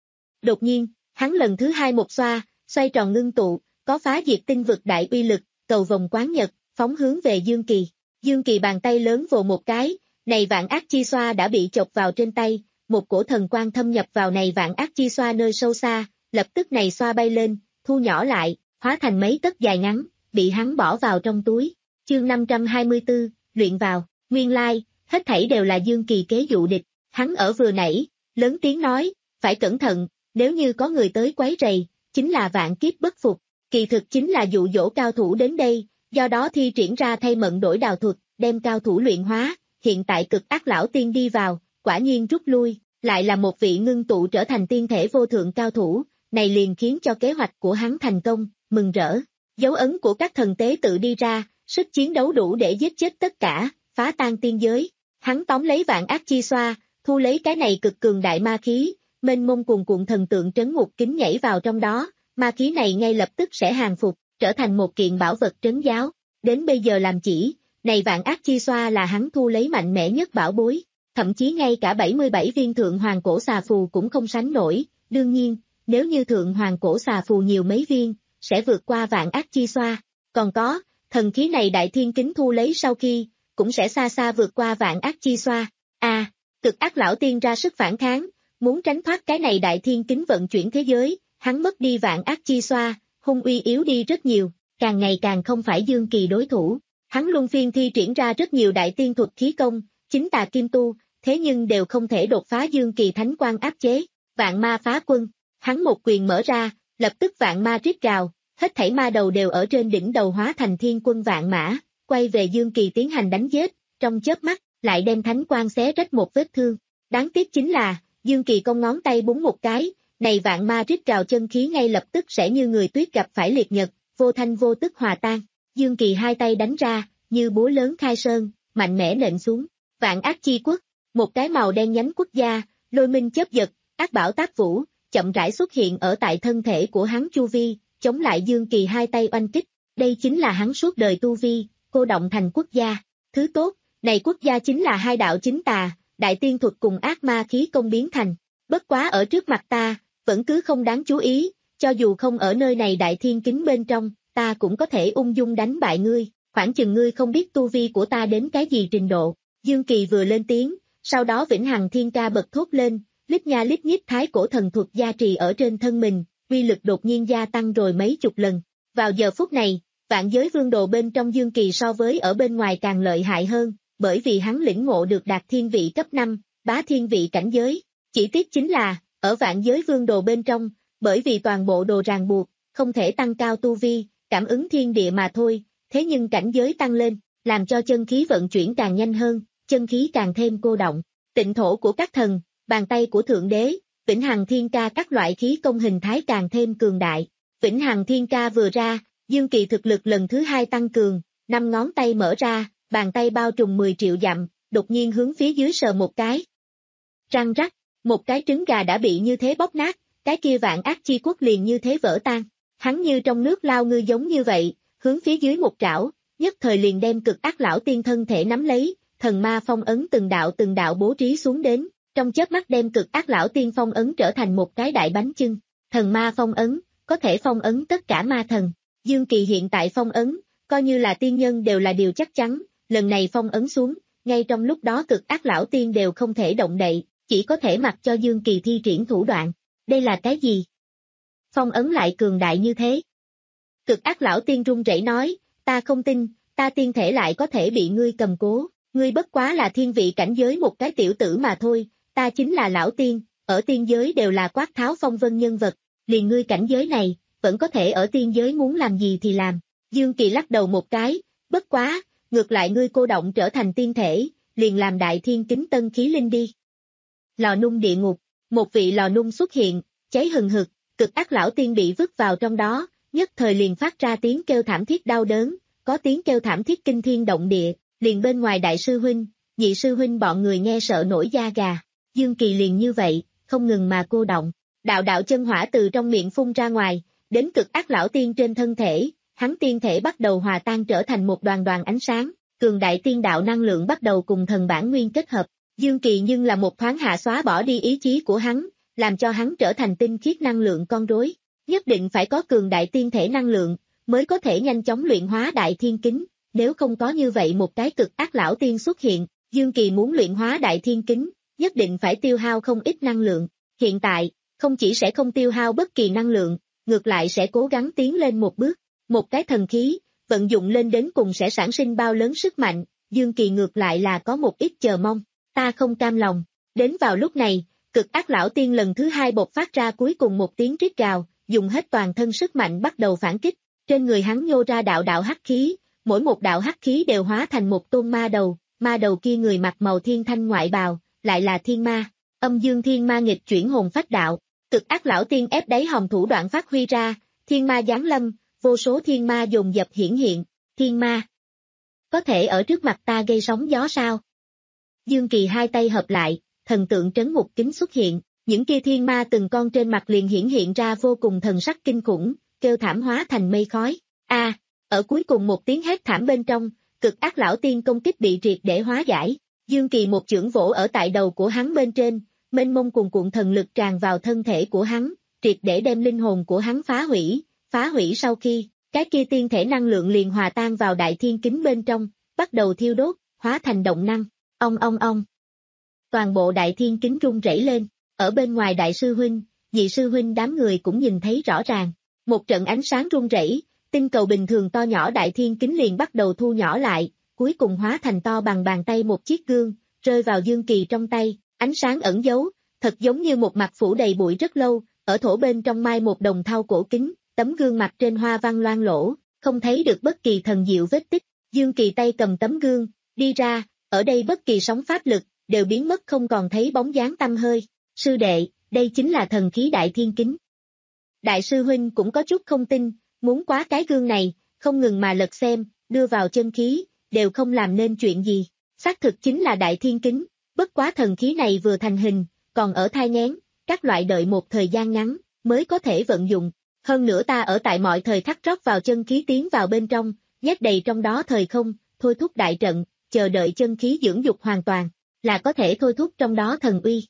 Speaker 2: Đột nhiên, hắn lần thứ hai một xoa, xoay tròn ngưng tụ, có phá diệt tinh vực đại uy lực, cầu vòng quán nhật, phóng hướng về Dương Kỳ. Dương Kỳ bàn tay lớn vồ một cái, này vạn ác chi xoa đã bị chộp vào trên tay, một cổ thần quang thâm nhập vào này vạn ác chi xoa nơi sâu xa, lập tức này xoa bay lên, thu nhỏ lại, hóa thành mấy tấc dài ngắn, bị hắn bỏ vào trong túi. Chương năm trăm hai mươi tư, luyện vào, nguyên lai, hết thảy đều là Dương Kỳ kế dụ địch, hắn ở vừa nãy, lớn tiếng nói, phải cẩn thận, nếu như có người tới quấy rầy, chính là vạn kiếp bất phục, kỳ thực chính là dụ dỗ cao thủ đến đây, do đó thi triển ra thay mận đổi đào thuật, đem cao thủ luyện hóa, hiện tại cực ác lão tiên đi vào, quả nhiên rút lui, lại là một vị ngưng tụ trở thành tiên thể vô thượng cao thủ, này liền khiến cho kế hoạch của hắn thành công, mừng rỡ, dấu ấn của các thần tế tự đi ra, sức chiến đấu đủ để giết chết tất cả, phá tan tiên giới, hắn tóm lấy vạn ác chi xoa, thu lấy cái này cực cường đại ma khí, mênh mông cuồn cuộn thần tượng trấn ngục kính nhảy vào trong đó, ma khí này ngay lập tức sẽ hàng phục, trở thành một kiện bảo vật trấn giáo, đến bây giờ làm chỉ, này vạn ác chi xoa là hắn thu lấy mạnh mẽ nhất bảo bối, thậm chí ngay cả bảy mươi bảy viên thượng hoàng cổ xà phù cũng không sánh nổi, đương nhiên, nếu như thượng hoàng cổ xà phù nhiều mấy viên, sẽ vượt qua vạn ác chi xoa, còn có, thần khí này đại thiên kính thu lấy sau khi, cũng sẽ xa xa vượt qua vạn ác chi xoa, a à, cực ác lão tiên ra sức phản kháng, muốn tránh thoát cái này đại thiên kính vận chuyển thế giới, hắn mất đi vạn ác chi xoa, hung uy yếu đi rất nhiều, càng ngày càng không phải Dương Kỳ đối thủ, hắn luân phiên thi triển ra rất nhiều đại tiên thuật khí công, chính tà kim tu, thế nhưng đều không thể đột phá Dương Kỳ thánh quang áp chế, vạn ma phá quân, hắn một quyền mở ra, lập tức vạn ma rít gào, hết thảy ma đầu đều ở trên đỉnh đầu hóa thành thiên quân vạn mã, quay về Dương Kỳ tiến hành đánh giết, trong chớp mắt, lại đem thánh quang xé rách một vết thương, đáng tiếc chính là, Dương Kỳ cong ngón tay búng một cái, này vạn ma rít gào chân khí ngay lập tức sẽ như người tuyết gặp phải liệt nhật, vô thanh vô tức hòa tan, Dương Kỳ hai tay đánh ra, như búa lớn khai sơn, mạnh mẽ nện xuống, vạn ác chi quốc, một cái màu đen nhánh quốc gia, lôi minh chớp giật, ác bảo tác vũ, chậm rãi xuất hiện ở tại thân thể của hắn chu vi, chống lại Dương Kỳ hai tay oanh kích, đây chính là hắn suốt đời tu vi, cô động thành quốc gia, thứ tốt, này quốc gia chính là hai đạo chính tà, đại tiên thuật cùng ác ma khí công biến thành, bất quá ở trước mặt ta, vẫn cứ không đáng chú ý, cho dù không ở nơi này đại thiên kính bên trong, ta cũng có thể ung dung đánh bại ngươi, khoảng chừng ngươi không biết tu vi của ta đến cái gì trình độ, Dương Kỳ vừa lên tiếng, sau đó vĩnh hằng thiên ca bật thốt lên, lít nha lít nhít thái cổ thần thuật gia trì ở trên thân mình, uy lực đột nhiên gia tăng rồi mấy chục lần, vào giờ phút này, vạn giới vương đồ bên trong Dương Kỳ so với ở bên ngoài càng lợi hại hơn, bởi vì hắn lĩnh ngộ được đạt thiên vị cấp năm, bá thiên vị cảnh giới, chỉ tiếc chính là, ở vạn giới vương đồ bên trong, bởi vì toàn bộ đồ ràng buộc, không thể tăng cao tu vi, cảm ứng thiên địa mà thôi, thế nhưng cảnh giới tăng lên, làm cho chân khí vận chuyển càng nhanh hơn, chân khí càng thêm cô động, tịnh thổ của các thần, bàn tay của thượng đế, vĩnh hằng thiên ca các loại khí công hình thái càng thêm cường đại, vĩnh hằng thiên ca vừa ra, Dương Kỳ thực lực lần thứ hai tăng cường, năm ngón tay mở ra, bàn tay bao trùm mười triệu dặm, đột nhiên hướng phía dưới sờ một cái. Răng rắc, Một cái trứng gà đã bị như thế bóp nát, cái kia vạn ác chi quốc liền như thế vỡ tan. Hắn như trong nước lao ngư giống như vậy, hướng phía dưới một trảo, nhất thời liền đem cực ác lão tiên thân thể nắm lấy, thần ma phong ấn từng đạo từng đạo bố trí xuống đến, trong chớp mắt đem cực ác lão tiên phong ấn trở thành một cái đại bánh chưng. Thần ma phong ấn, có thể phong ấn tất cả ma thần. Dương Kỳ hiện tại phong ấn, coi như là tiên nhân đều là điều chắc chắn, lần này phong ấn xuống, ngay trong lúc đó cực ác lão tiên đều không thể động đậy, chỉ có thể mặc cho Dương Kỳ thi triển thủ đoạn. Đây là cái gì? Phong ấn lại cường đại như thế. Cực ác lão tiên run rẩy nói, ta không tin, ta tiên thể lại có thể bị ngươi cầm cố, ngươi bất quá là thiên vị cảnh giới một cái tiểu tử mà thôi, ta chính là lão tiên, ở tiên giới đều là quát tháo phong vân nhân vật, liền ngươi cảnh giới này, vẫn có thể ở tiên giới muốn làm gì thì làm. Dương Kỳ lắc đầu một cái, bất quá, ngược lại ngươi cô động trở thành tiên thể, liền làm đại thiên kính tân khí linh đi. Lò nung địa ngục, một vị lò nung xuất hiện, cháy hừng hực, cực ác lão tiên bị vứt vào trong đó, nhất thời liền phát ra tiếng kêu thảm thiết đau đớn, có tiếng kêu thảm thiết kinh thiên động địa, liền bên ngoài đại sư huynh, nhị sư huynh bọn người nghe sợ nổi da gà. Dương Kỳ liền như vậy, không ngừng mà cô động, đạo đạo chân hỏa từ trong miệng phun ra ngoài, đến cực ác lão tiên trên thân thể, hắn tiên thể bắt đầu hòa tan trở thành một đoàn đoàn ánh sáng, cường đại tiên đạo năng lượng bắt đầu cùng thần bản nguyên kết hợp. Dương Kỳ nhưng là một thoáng hạ xóa bỏ đi ý chí của hắn, làm cho hắn trở thành tinh khiết năng lượng con rối. Nhất định phải có cường đại tiên thể năng lượng, mới có thể nhanh chóng luyện hóa đại thiên kính, nếu không có như vậy một cái cực ác lão tiên xuất hiện, Dương Kỳ muốn luyện hóa đại thiên kính, nhất định phải tiêu hao không ít năng lượng. Hiện tại, không chỉ sẽ không tiêu hao bất kỳ năng lượng, ngược lại sẽ cố gắng tiến lên một bước, một cái thần khí, vận dụng lên đến cùng sẽ sản sinh bao lớn sức mạnh, Dương Kỳ ngược lại là có một ít chờ mong, ta không cam lòng. Đến vào lúc này, cực ác lão tiên lần thứ hai bộc phát ra cuối cùng một tiếng rít gào, dùng hết toàn thân sức mạnh bắt đầu phản kích, trên người hắn nhô ra đạo đạo hắc khí, mỗi một đạo hắc khí đều hóa thành một tôn ma đầu, ma đầu kia người mặc màu thiên thanh ngoại bào, lại là thiên ma, âm dương thiên ma nghịch chuyển hồn phách đạo, cực ác lão tiên ép đáy hòm thủ đoạn phát huy ra, thiên ma giáng lâm, vô số thiên ma dồn dập hiển hiện, thiên ma, có thể ở trước mặt ta gây sóng gió sao? Dương Kỳ hai tay hợp lại, thần tượng trấn ngục kính xuất hiện, những kia thiên ma từng con trên mặt liền hiển hiện ra vô cùng thần sắc kinh khủng, kêu thảm hóa thành mây khói. A, à, ở cuối cùng một tiếng hét thảm bên trong, cực ác lão tiên công kích bị triệt để hóa giải, Dương Kỳ một chưởng vỗ ở tại đầu của hắn bên trên, mênh mông cuồn cuộn thần lực tràn vào thân thể của hắn, triệt để đem linh hồn của hắn phá hủy, phá hủy sau khi, cái kia tiên thể năng lượng liền hòa tan vào đại thiên kính bên trong, bắt đầu thiêu đốt, hóa thành động năng, ong ong ong. Toàn bộ đại thiên kính rung rẩy lên, ở bên ngoài đại sư huynh, nhị sư huynh đám người cũng nhìn thấy rõ ràng, một trận ánh sáng rung rẩy, tinh cầu bình thường to nhỏ đại thiên kính liền bắt đầu thu nhỏ lại, cuối cùng hóa thành to bằng bàn tay một chiếc gương, rơi vào Dương Kỳ trong tay, ánh sáng ẩn giấu, thật giống như một mặt phủ đầy bụi rất lâu, ở thổ bên trong mai một đồng thau cổ kính, tấm gương mặt trên hoa văn loang lỗ, không thấy được bất kỳ thần diệu vết tích, Dương Kỳ tay cầm tấm gương, đi ra, ở đây bất kỳ sóng pháp lực, đều biến mất không còn thấy bóng dáng tăm hơi, sư đệ, đây chính là thần khí đại thiên kính. Đại sư huynh cũng có chút không tin, muốn quá cái gương này, không ngừng mà lật xem, đưa vào chân khí, đều không làm nên chuyện gì, xác thực chính là đại thiên kính, bất quá thần khí này vừa thành hình, còn ở thai nghén, các loại đợi một thời gian ngắn, mới có thể vận dụng, hơn nữa ta ở tại mọi thời khắc rót vào chân khí tiến vào bên trong, nhét đầy trong đó thời không, thôi thúc đại trận, chờ đợi chân khí dưỡng dục hoàn toàn, là có thể thôi thúc trong đó thần uy.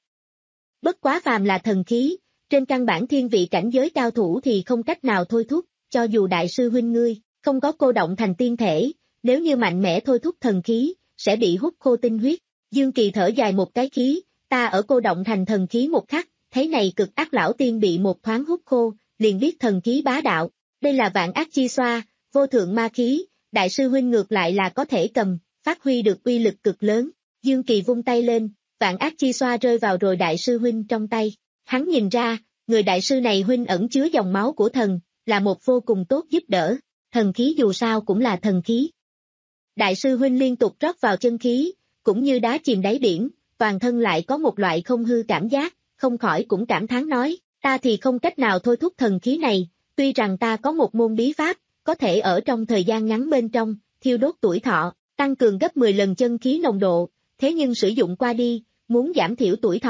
Speaker 2: Bất quá phàm là thần khí, trên căn bản thiên vị cảnh giới cao thủ thì không cách nào thôi thúc, cho dù đại sư huynh ngươi, không có cô động thành tiên thể, nếu như mạnh mẽ thôi thúc thần khí, sẽ bị hút khô tinh huyết. Dương Kỳ thở dài một cái khí, ta ở cô động thành thần khí một khắc, thấy này cực ác lão tiên bị một thoáng hút khô, liền biết thần khí bá đạo, đây là vạn ác chi xoa, vô thượng ma khí, đại sư huynh ngược lại là có thể cầm, phát huy được uy lực cực lớn. Dương Kỳ vung tay lên, vạn ác chi xoa rơi vào rồi đại sư huynh trong tay, hắn nhìn ra, người đại sư này huynh ẩn chứa dòng máu của thần, là một vô cùng tốt giúp đỡ, thần khí dù sao cũng là thần khí. Đại sư huynh liên tục rót vào chân khí, cũng như đá chìm đáy biển, toàn thân lại có một loại không hư cảm giác, không khỏi cũng cảm thán nói, ta thì không cách nào thôi thúc thần khí này, tuy rằng ta có một môn bí pháp, có thể ở trong thời gian ngắn bên trong, thiêu đốt tuổi thọ, tăng cường gấp mười lần chân khí nồng độ, thế nhưng sử dụng qua đi, muốn giảm thiểu tuổi thọ,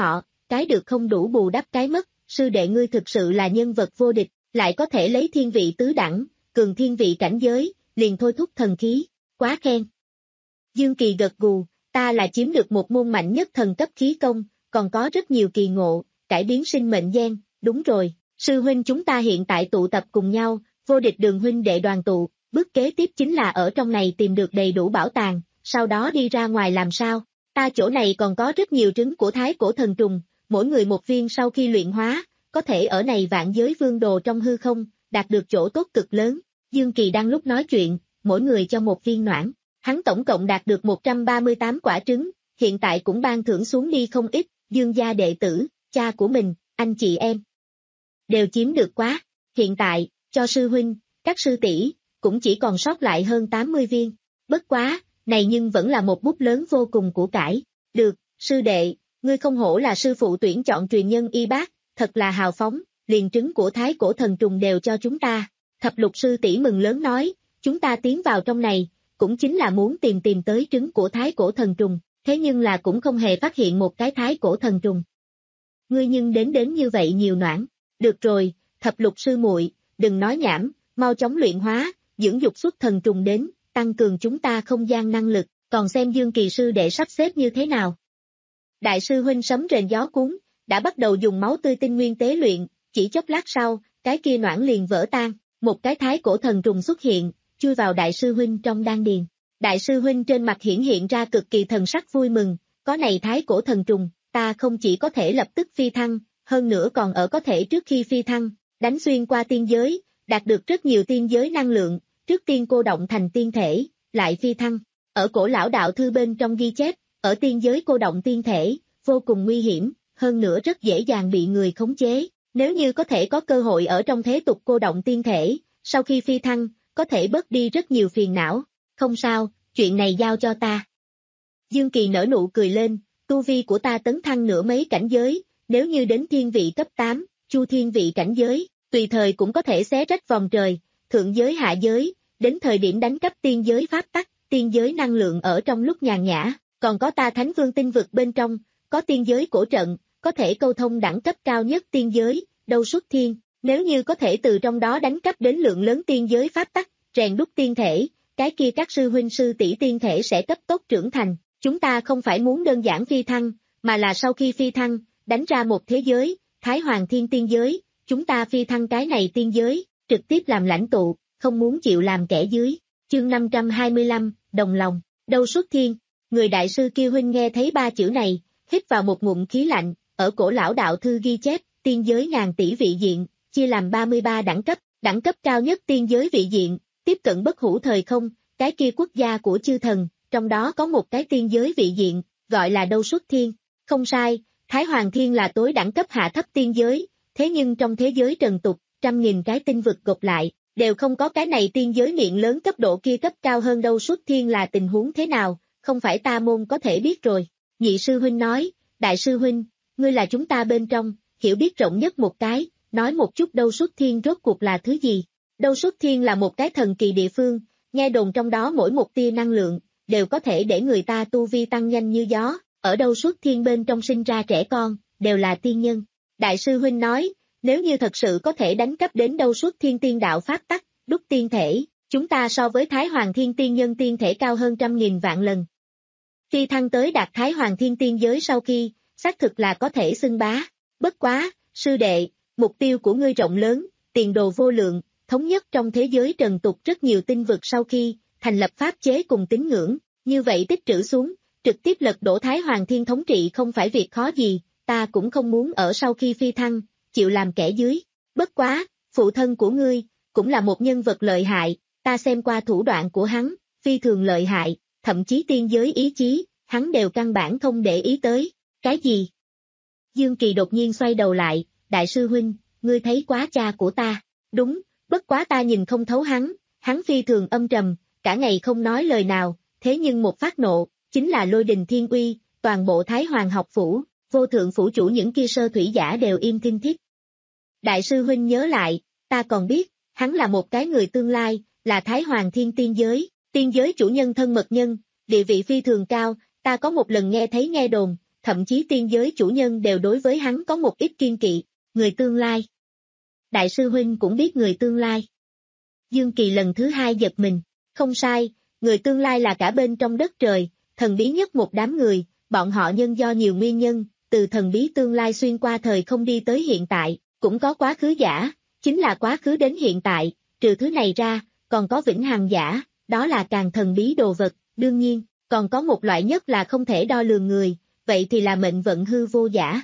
Speaker 2: cái được không đủ bù đắp cái mất, sư đệ ngươi thực sự là nhân vật vô địch, lại có thể lấy thiên vị tứ đẳng, cường thiên vị cảnh giới, liền thôi thúc thần khí, quá khen. Dương Kỳ gật gù, ta là chiếm được một môn mạnh nhất thần cấp khí công, còn có rất nhiều kỳ ngộ, cải biến sinh mệnh gen, đúng rồi, sư huynh chúng ta hiện tại tụ tập cùng nhau, vô địch đường huynh đệ đoàn tụ, bước kế tiếp chính là ở trong này tìm được đầy đủ bảo tàng, sau đó đi ra ngoài làm sao, ta chỗ này còn có rất nhiều trứng của thái cổ thần trùng, mỗi người một viên sau khi luyện hóa, có thể ở này vạn giới vương đồ trong hư không, đạt được chỗ tốt cực lớn, Dương Kỳ đang lúc nói chuyện, mỗi người cho một viên noãn, hắn tổng cộng đạt được một trăm ba mươi tám quả trứng, hiện tại cũng ban thưởng xuống đi không ít, Dương gia đệ tử, cha của mình, anh chị em, đều chiếm được quá, hiện tại, cho sư huynh, các sư tỷ cũng chỉ còn sót lại hơn tám mươi viên, bất quá, này nhưng vẫn là một bút lớn vô cùng của cải, được, sư đệ, ngươi không hổ là sư phụ tuyển chọn truyền nhân y bác, thật là hào phóng, liền trứng của thái cổ thần trùng đều cho chúng ta, thập lục sư tỷ mừng lớn nói, chúng ta tiến vào trong này, cũng chính là muốn tìm tìm tới trứng của thái cổ thần trùng, thế nhưng là cũng không hề phát hiện một cái thái cổ thần trùng. Ngươi nhưng đến đến như vậy nhiều noãn, được rồi, thập lục sư muội, đừng nói nhảm, mau chóng luyện hóa, dưỡng dục xuất thần trùng đến, tăng cường chúng ta không gian năng lực, còn xem Dương Kỳ sư đệ sắp xếp như thế nào. Đại sư huynh sấm rền gió cuốn, đã bắt đầu dùng máu tươi tinh nguyên tế luyện, chỉ chốc lát sau, cái kia noãn liền vỡ tan, một cái thái cổ thần trùng xuất hiện, chui vào đại sư huynh trong đan điền. Đại sư huynh trên mặt hiển hiện ra cực kỳ thần sắc vui mừng, có này thái cổ thần trùng, ta không chỉ có thể lập tức phi thăng, hơn nữa còn ở có thể trước khi phi thăng, đánh xuyên qua tiên giới, đạt được rất nhiều tiên giới năng lượng, trước tiên cô động thành tiên thể, lại phi thăng. Ở cổ lão đạo thư bên trong ghi chép, ở tiên giới cô động tiên thể, vô cùng nguy hiểm, hơn nữa rất dễ dàng bị người khống chế, nếu như có thể có cơ hội ở trong thế tục cô động tiên thể, sau khi phi thăng, có thể bớt đi rất nhiều phiền não, không sao, chuyện này giao cho ta. Dương Kỳ nở nụ cười lên, tu vi của ta tấn thăng nửa mấy cảnh giới, nếu như đến thiên vị cấp tám, chu thiên vị cảnh giới, tùy thời cũng có thể xé rách vòng trời, thượng giới hạ giới, đến thời điểm đánh cắp tiên giới pháp tắc, tiên giới năng lượng ở trong lúc nhàn nhã, còn có ta thánh vương tinh vực bên trong, có tiên giới cổ trận, có thể câu thông đẳng cấp cao nhất tiên giới, đâu xuất thiên, nếu như có thể từ trong đó đánh cắp đến lượng lớn tiên giới pháp tắc, rèn đúc tiên thể, cái kia các sư huynh sư tỷ tiên thể sẽ cấp tốc trưởng thành, chúng ta không phải muốn đơn giản phi thăng, mà là sau khi phi thăng, đánh ra một thế giới, Thái Hoàng Thiên tiên giới, chúng ta phi thăng cái này tiên giới, trực tiếp làm lãnh tụ, không muốn chịu làm kẻ dưới. Chương năm trăm hai mươi lăm, đồng lòng, đâu xuất thiên, người đại sư kia huynh nghe thấy ba chữ này, hít vào một ngụm khí lạnh, ở cổ lão đạo thư ghi chép, tiên giới ngàn tỷ vị diện, chia làm ba mươi ba đẳng cấp, đẳng cấp cao nhất tiên giới vị diện, tiếp cận bất hủ thời không, cái kia quốc gia của chư thần, trong đó có một cái tiên giới vị diện, gọi là đâu xuất thiên, không sai, Thái Hoàng Thiên là tối đẳng cấp hạ thấp tiên giới, thế nhưng trong thế giới trần tục, trăm nghìn cái tinh vực gộp lại, đều không có cái này tiên giới miệng lớn cấp độ kia cấp cao hơn đâu xuất thiên là tình huống thế nào, không phải ta môn có thể biết rồi. Nhị sư huynh nói, đại sư huynh, ngươi là chúng ta bên trong, hiểu biết rộng nhất một cái, nói một chút đâu xuất thiên rốt cuộc là thứ gì. Đâu xuất thiên là một cái thần kỳ địa phương, nghe đồn trong đó mỗi một tia năng lượng, đều có thể để người ta tu vi tăng nhanh như gió, ở đâu xuất thiên bên trong sinh ra trẻ con, đều là tiên nhân. Đại sư huynh nói, nếu như thật sự có thể đánh cắp đến đâu xuất thiên tiên đạo pháp tắc, đúc tiên thể, chúng ta so với Thái Hoàng Thiên tiên nhân tiên thể cao hơn trăm nghìn vạn lần. Phi thăng tới đạt Thái Hoàng Thiên tiên giới sau khi, xác thực là có thể xưng bá. Bất quá, sư đệ, mục tiêu của ngươi rộng lớn, tiền đồ vô lượng, thống nhất trong thế giới trần tục rất nhiều tinh vực sau khi, thành lập pháp chế cùng tín ngưỡng, như vậy tích trữ xuống, trực tiếp lật đổ Thái Hoàng Thiên thống trị không phải việc khó gì, ta cũng không muốn ở sau khi phi thăng, chịu làm kẻ dưới. Bất quá, phụ thân của ngươi, cũng là một nhân vật lợi hại, ta xem qua thủ đoạn của hắn, phi thường lợi hại, thậm chí tiên giới ý chí, hắn đều căn bản không để ý tới. Cái gì? Dương Kỳ đột nhiên xoay đầu lại, đại sư huynh, ngươi thấy quá cha của ta. Đúng, bất quá ta nhìn không thấu hắn, hắn phi thường âm trầm, cả ngày không nói lời nào, thế nhưng một phát nộ, chính là lôi đình thiên uy, toàn bộ Thái Hoàng học phủ, vô thượng phủ chủ những kia sơ thủy giả đều im thinh thiết. Đại sư huynh nhớ lại, ta còn biết, hắn là một cái người tương lai, là Thái Hoàng Thiên tiên giới, tiên giới chủ nhân thân mật nhân, địa vị phi thường cao, ta có một lần nghe thấy nghe đồn, thậm chí tiên giới chủ nhân đều đối với hắn có một ít kiên kỵ, người tương lai. Đại sư huynh cũng biết người tương lai. Dương Kỳ lần thứ hai giật mình, không sai, người tương lai là cả bên trong đất trời, thần bí nhất một đám người, bọn họ nhân do nhiều nguyên nhân, từ thần bí tương lai xuyên qua thời không đi tới hiện tại, cũng có quá khứ giả, chính là quá khứ đến hiện tại, trừ thứ này ra, còn có vĩnh hằng giả, đó là càng thần bí đồ vật, đương nhiên, còn có một loại nhất là không thể đo lường người, vậy thì là mệnh vận hư vô giả.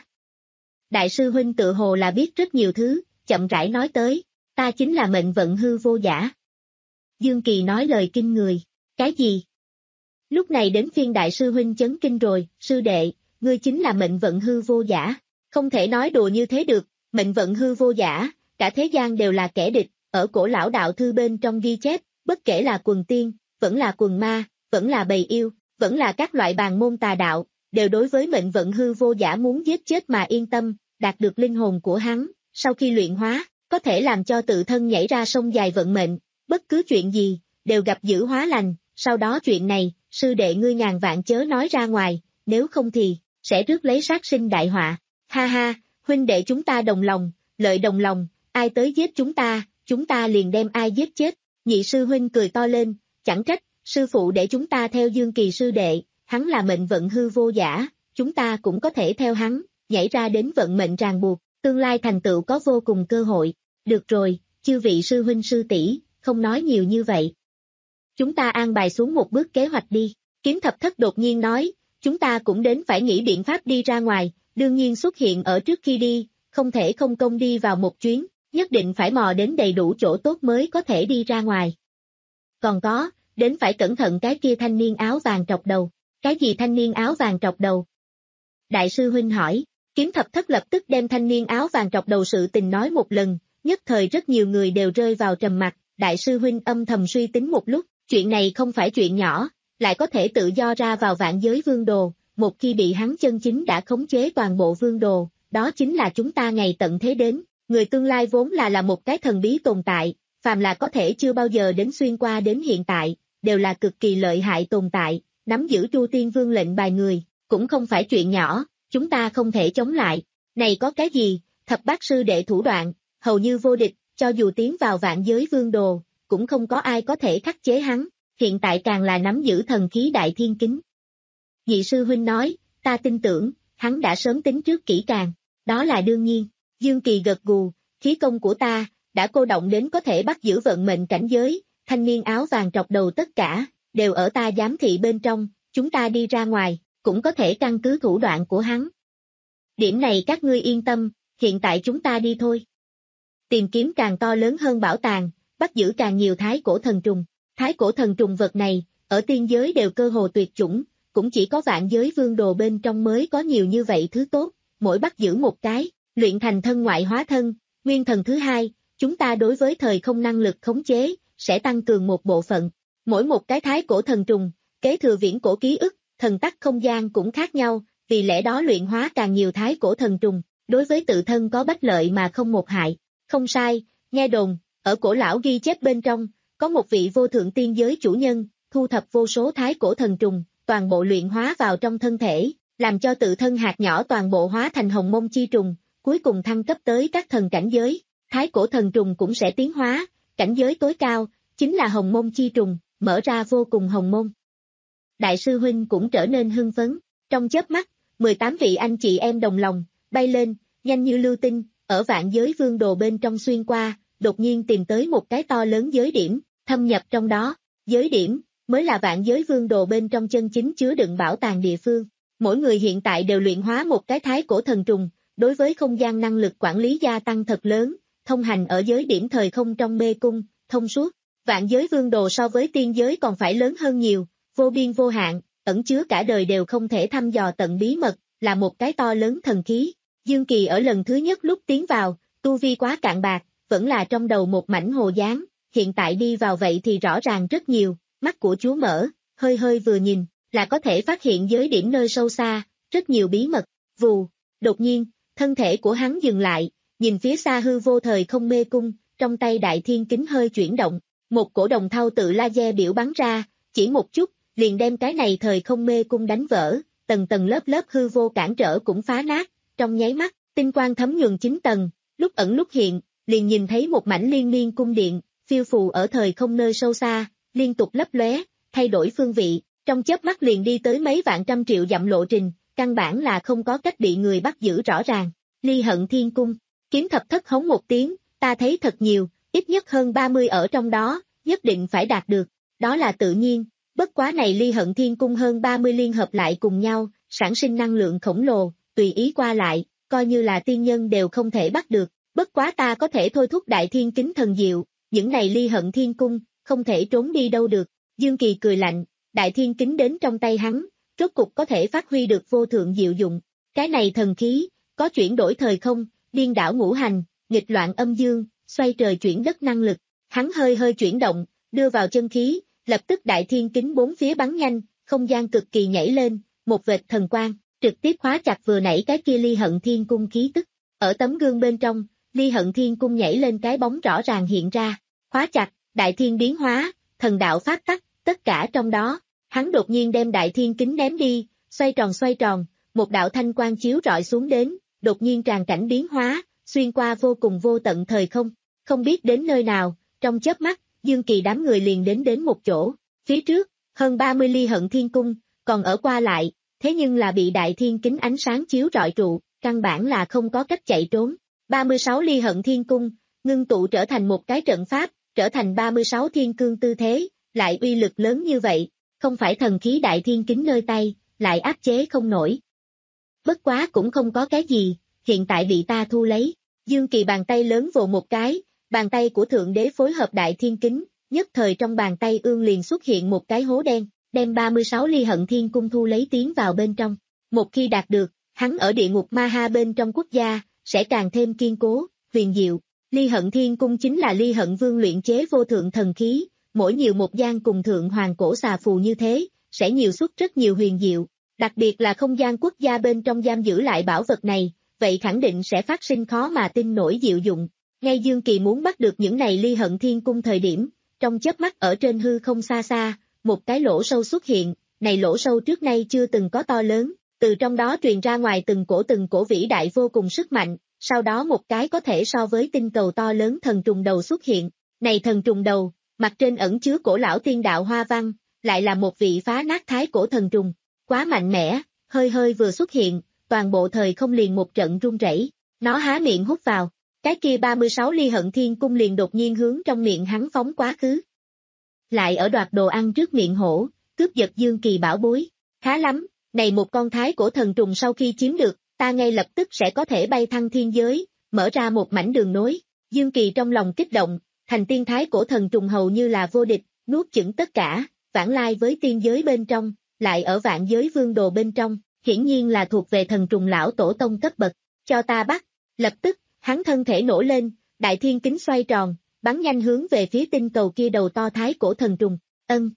Speaker 2: Đại sư huynh tự hồ là biết rất nhiều thứ, chậm rãi nói tới, ta chính là mệnh vận hư vô giả. Dương Kỳ nói lời kinh người, cái gì? Lúc này đến phiên đại sư huynh chấn kinh rồi, sư đệ, ngươi chính là mệnh vận hư vô giả, không thể nói đùa như thế được, mệnh vận hư vô giả, cả thế gian đều là kẻ địch, ở cổ lão đạo thư bên trong ghi chép, bất kể là quần tiên, vẫn là quần ma, vẫn là bầy yêu, vẫn là các loại bàn môn tà đạo, đều đối với mệnh vận hư vô giả muốn giết chết mà yên tâm, đạt được linh hồn của hắn, sau khi luyện hóa, có thể làm cho tự thân nhảy ra sông dài vận mệnh, bất cứ chuyện gì, đều gặp dữ hóa lành, sau đó chuyện này, sư đệ ngươi ngàn vạn chớ nói ra ngoài, nếu không thì, sẽ rước lấy sát sinh đại họa, ha ha, huynh đệ chúng ta đồng lòng, lợi đồng lòng, ai tới giết chúng ta, chúng ta liền đem ai giết chết, nhị sư huynh cười to lên, chẳng trách, sư phụ để chúng ta theo Dương Kỳ sư đệ, hắn là mệnh vận hư vô giả, chúng ta cũng có thể theo hắn, nhảy ra đến vận mệnh ràng buộc, tương lai thành tựu có vô cùng cơ hội, được rồi, chư vị sư huynh sư tỷ, không nói nhiều như vậy. Chúng ta an bài xuống một bước kế hoạch đi, Kiếm Thập Thất đột nhiên nói, chúng ta cũng đến phải nghĩ biện pháp đi ra ngoài, đương nhiên xuất hiện ở trước khi đi, không thể không công đi vào một chuyến, nhất định phải mò đến đầy đủ chỗ tốt mới có thể đi ra ngoài. Còn có, đến phải cẩn thận cái kia thanh niên áo vàng trọc đầu, cái gì thanh niên áo vàng trọc đầu? Đại sư huynh hỏi, Kiếm Thập Thất lập tức đem thanh niên áo vàng trọc đầu sự tình nói một lần, nhất thời rất nhiều người đều rơi vào trầm mặc, đại sư huynh âm thầm suy tính một lúc, chuyện này không phải chuyện nhỏ, lại có thể tự do ra vào vạn giới vương đồ, một khi bị hắn chân chính đã khống chế toàn bộ vương đồ, đó chính là chúng ta ngày tận thế đến, người tương lai vốn là là một cái thần bí tồn tại, phàm là có thể chưa bao giờ đến xuyên qua đến hiện tại, đều là cực kỳ lợi hại tồn tại, nắm giữ Chu Tiên Vương lệnh bài người, cũng không phải chuyện nhỏ, chúng ta không thể chống lại, này có cái gì, thập bát sư đệ thủ đoạn, hầu như vô địch, cho dù tiến vào vạn giới vương đồ, cũng không có ai có thể khắc chế hắn, hiện tại càng là nắm giữ thần khí đại thiên kính. Nhị sư huynh nói, ta tin tưởng, hắn đã sớm tính trước kỹ càng, đó là đương nhiên, Dương Kỳ gật gù, khí công của ta, đã cô động đến có thể bắt giữ vận mệnh cảnh giới, thanh niên áo vàng trọc đầu tất cả, đều ở ta giám thị bên trong, chúng ta đi ra ngoài, cũng có thể căn cứ thủ đoạn của hắn. Điểm này các ngươi yên tâm, hiện tại chúng ta đi thôi. Tìm kiếm càng to lớn hơn bảo tàng, bắt giữ càng nhiều thái cổ thần trùng. Thái cổ thần trùng vật này, ở tiên giới đều cơ hồ tuyệt chủng, cũng chỉ có vạn giới vương đồ bên trong mới có nhiều như vậy thứ tốt, mỗi bắt giữ một cái, luyện thành thân ngoại hóa thân, nguyên thần thứ hai, chúng ta đối với thời không năng lực khống chế, sẽ tăng cường một bộ phận. Mỗi một cái thái cổ thần trùng, kế thừa viễn cổ ký ức, thần tắc không gian cũng khác nhau, vì lẽ đó luyện hóa càng nhiều thái cổ thần trùng, đối với tự thân có bất lợi mà không một hại. Không sai, nghe đồn, ở cổ lão ghi chép bên trong, có một vị vô thượng tiên giới chủ nhân, thu thập vô số thái cổ thần trùng, toàn bộ luyện hóa vào trong thân thể, làm cho tự thân hạt nhỏ toàn bộ hóa thành hồng mông chi trùng, cuối cùng thăng cấp tới các thần cảnh giới, thái cổ thần trùng cũng sẽ tiến hóa, cảnh giới tối cao, chính là hồng mông chi trùng, mở ra vô cùng hồng mông. Đại sư huynh cũng trở nên hưng phấn, trong chớp mắt, mười tám vị anh chị em đồng lòng, bay lên, nhanh như lưu tinh, ở vạn giới vương đồ bên trong xuyên qua, đột nhiên tìm tới một cái to lớn giới điểm, thâm nhập trong đó, giới điểm, mới là vạn giới vương đồ bên trong chân chính chứa đựng bảo tàng địa phương. Mỗi người hiện tại đều luyện hóa một cái thái cổ thần trùng, đối với không gian năng lực quản lý gia tăng thật lớn, thông hành ở giới điểm thời không trong mê cung, thông suốt. Vạn giới vương đồ so với tiên giới còn phải lớn hơn nhiều, vô biên vô hạn, ẩn chứa cả đời đều không thể thăm dò tận bí mật, là một cái to lớn thần khí. Dương Kỳ ở lần thứ nhất lúc tiến vào, tu vi quá cạn bạc, vẫn là trong đầu một mảnh hồ dáng, hiện tại đi vào vậy thì rõ ràng rất nhiều, mắt của chúa mở, hơi hơi vừa nhìn, là có thể phát hiện giới điểm nơi sâu xa, rất nhiều bí mật, vù, đột nhiên, thân thể của hắn dừng lại, nhìn phía xa hư vô thời không mê cung, trong tay đại thiên kính hơi chuyển động, một cổ đồng thau tự laser biểu bắn ra, chỉ một chút, liền đem cái này thời không mê cung đánh vỡ, tầng tầng lớp lớp hư vô cản trở cũng phá nát, trong nháy mắt, tinh quang thấm nhuần chín tầng, lúc ẩn lúc hiện, liền nhìn thấy một mảnh liên miên cung điện, phiêu phù ở thời không nơi sâu xa, liên tục lấp lóe, thay đổi phương vị, trong chớp mắt liền đi tới mấy vạn trăm triệu dặm lộ trình, căn bản là không có cách bị người bắt giữ rõ ràng. Ly Hận Thiên Cung, Kiếm Thập Thất hống một tiếng, ta thấy thật nhiều, ít nhất hơn ba mươi ở trong đó, nhất định phải đạt được, đó là tự nhiên, bất quá này Ly Hận Thiên Cung hơn ba mươi liên hợp lại cùng nhau, sản sinh năng lượng khổng lồ, tùy ý qua lại, coi như là tiên nhân đều không thể bắt được, bất quá ta có thể thôi thúc Đại Thiên Kính thần diệu, những này Ly Hận Thiên Cung, không thể trốn đi đâu được. Dương Kỳ cười lạnh, Đại Thiên Kính đến trong tay hắn, rốt cục có thể phát huy được vô thượng diệu dụng, cái này thần khí, có chuyển đổi thời không, điên đảo ngũ hành, nghịch loạn âm dương, xoay trời chuyển đất năng lực, hắn hơi hơi chuyển động, đưa vào chân khí, lập tức Đại Thiên Kính bốn phía bắn nhanh, không gian cực kỳ nhảy lên, một vệt thần quang, trực tiếp khóa chặt vừa nãy cái kia Ly Hận Thiên Cung khí tức, ở tấm gương bên trong, Ly Hận Thiên Cung nhảy lên cái bóng rõ ràng hiện ra, khóa chặt, Đại Thiên biến hóa, thần đạo pháp tắc, tất cả trong đó, hắn đột nhiên đem Đại Thiên Kính ném đi, xoay tròn xoay tròn, một đạo thanh quang chiếu rọi xuống đến, đột nhiên tràn cảnh biến hóa, xuyên qua vô cùng vô tận thời không, không biết đến nơi nào, trong chớp mắt, Dương Kỳ đám người liền đến đến một chỗ, phía trước, hơn ba mươi Ly Hận Thiên Cung, còn ở qua lại, thế nhưng là bị Đại Thiên Kính ánh sáng chiếu rọi trụ, căn bản là không có cách chạy trốn. ba mươi sáu Ly Hận Thiên Cung, ngưng tụ trở thành một cái trận pháp, trở thành ba mươi sáu thiên cương tư thế, lại uy lực lớn như vậy, không phải thần khí Đại Thiên Kính nơi tay, lại áp chế không nổi. Bất quá cũng không có cái gì, hiện tại bị ta thu lấy. Dương Kỳ bàn tay lớn vồ một cái, bàn tay của Thượng Đế phối hợp Đại Thiên Kính, nhất thời trong bàn tay ương liền xuất hiện một cái hố đen, đem ba mươi sáu Ly Hận Thiên Cung thu lấy tiến vào bên trong. Một khi đạt được, hắn ở địa ngục Ma Ha bên trong quốc gia, sẽ càng thêm kiên cố, huyền diệu. Ly Hận Thiên Cung chính là Ly Hận Vương luyện chế vô thượng thần khí, mỗi nhiều một gian cùng thượng hoàng cổ xà phù như thế, sẽ nhiều xuất rất nhiều huyền diệu. Đặc biệt là không gian quốc gia bên trong giam giữ lại bảo vật này, vậy khẳng định sẽ phát sinh khó mà tin nổi diệu dụng. Ngay Dương Kỳ muốn bắt được những này Ly Hận Thiên Cung thời điểm, trong chớp mắt ở trên hư không xa xa, một cái lỗ sâu xuất hiện, này lỗ sâu trước nay chưa từng có to lớn, từ trong đó truyền ra ngoài từng cổ từng cổ vĩ đại vô cùng sức mạnh, sau đó một cái có thể so với tinh cầu to lớn thần trùng đầu xuất hiện, này thần trùng đầu, mặt trên ẩn chứa cổ lão tiên đạo hoa văn, lại là một vị phá nát thái cổ thần trùng, quá mạnh mẽ, hơi hơi vừa xuất hiện, toàn bộ thời không liền một trận rung rẩy, nó há miệng hút vào, cái kia ba mươi sáu Ly Hận Thiên Cung liền đột nhiên hướng trong miệng hắn phóng quá khứ. Lại ở đoạt đồ ăn trước miệng hổ, cướp giật Dương Kỳ bảo bối, khá lắm, này một con thái cổ thần trùng sau khi chiếm được, ta ngay lập tức sẽ có thể bay thăng thiên giới, mở ra một mảnh đường nối, Dương Kỳ trong lòng kích động, thành tiên thái cổ thần trùng hầu như là vô địch, nuốt chửng tất cả, vãng lai với tiên giới bên trong, lại ở vạn giới vương đồ bên trong, hiển nhiên là thuộc về thần trùng lão tổ tông cấp bậc, cho ta bắt, lập tức, hắn thân thể nổi lên, Đại Thiên Kính xoay tròn, bắn nhanh hướng về phía tinh cầu kia đầu to thái cổ thần trùng, ân.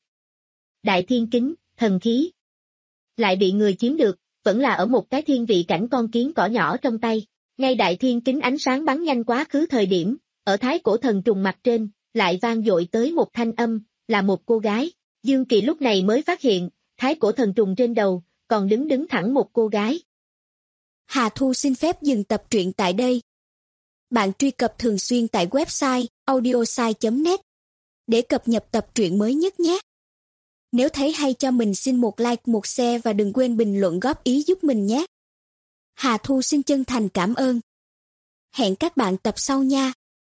Speaker 2: Đại Thiên Kính, thần khí, lại bị người chiếm được, vẫn là ở một cái thiên vị cảnh con kiến cỏ nhỏ trong tay, ngay Đại Thiên Kính ánh sáng bắn nhanh quá khứ thời điểm, ở thái cổ thần trùng mặt trên, lại vang dội tới một thanh âm, là một cô gái, Dương Kỳ lúc này mới phát hiện, thái cổ thần trùng trên đầu, còn đứng đứng thẳng một cô gái.
Speaker 3: Hà Thu xin phép dừng tập truyện tại đây. Bạn truy cập thường xuyên tại website audiosai chấm net để cập nhật tập truyện mới nhất nhé. Nếu thấy hay cho mình xin một like, một share và đừng quên bình luận góp ý giúp mình nhé. Hà Thu xin chân thành cảm ơn. Hẹn các bạn tập sau nha.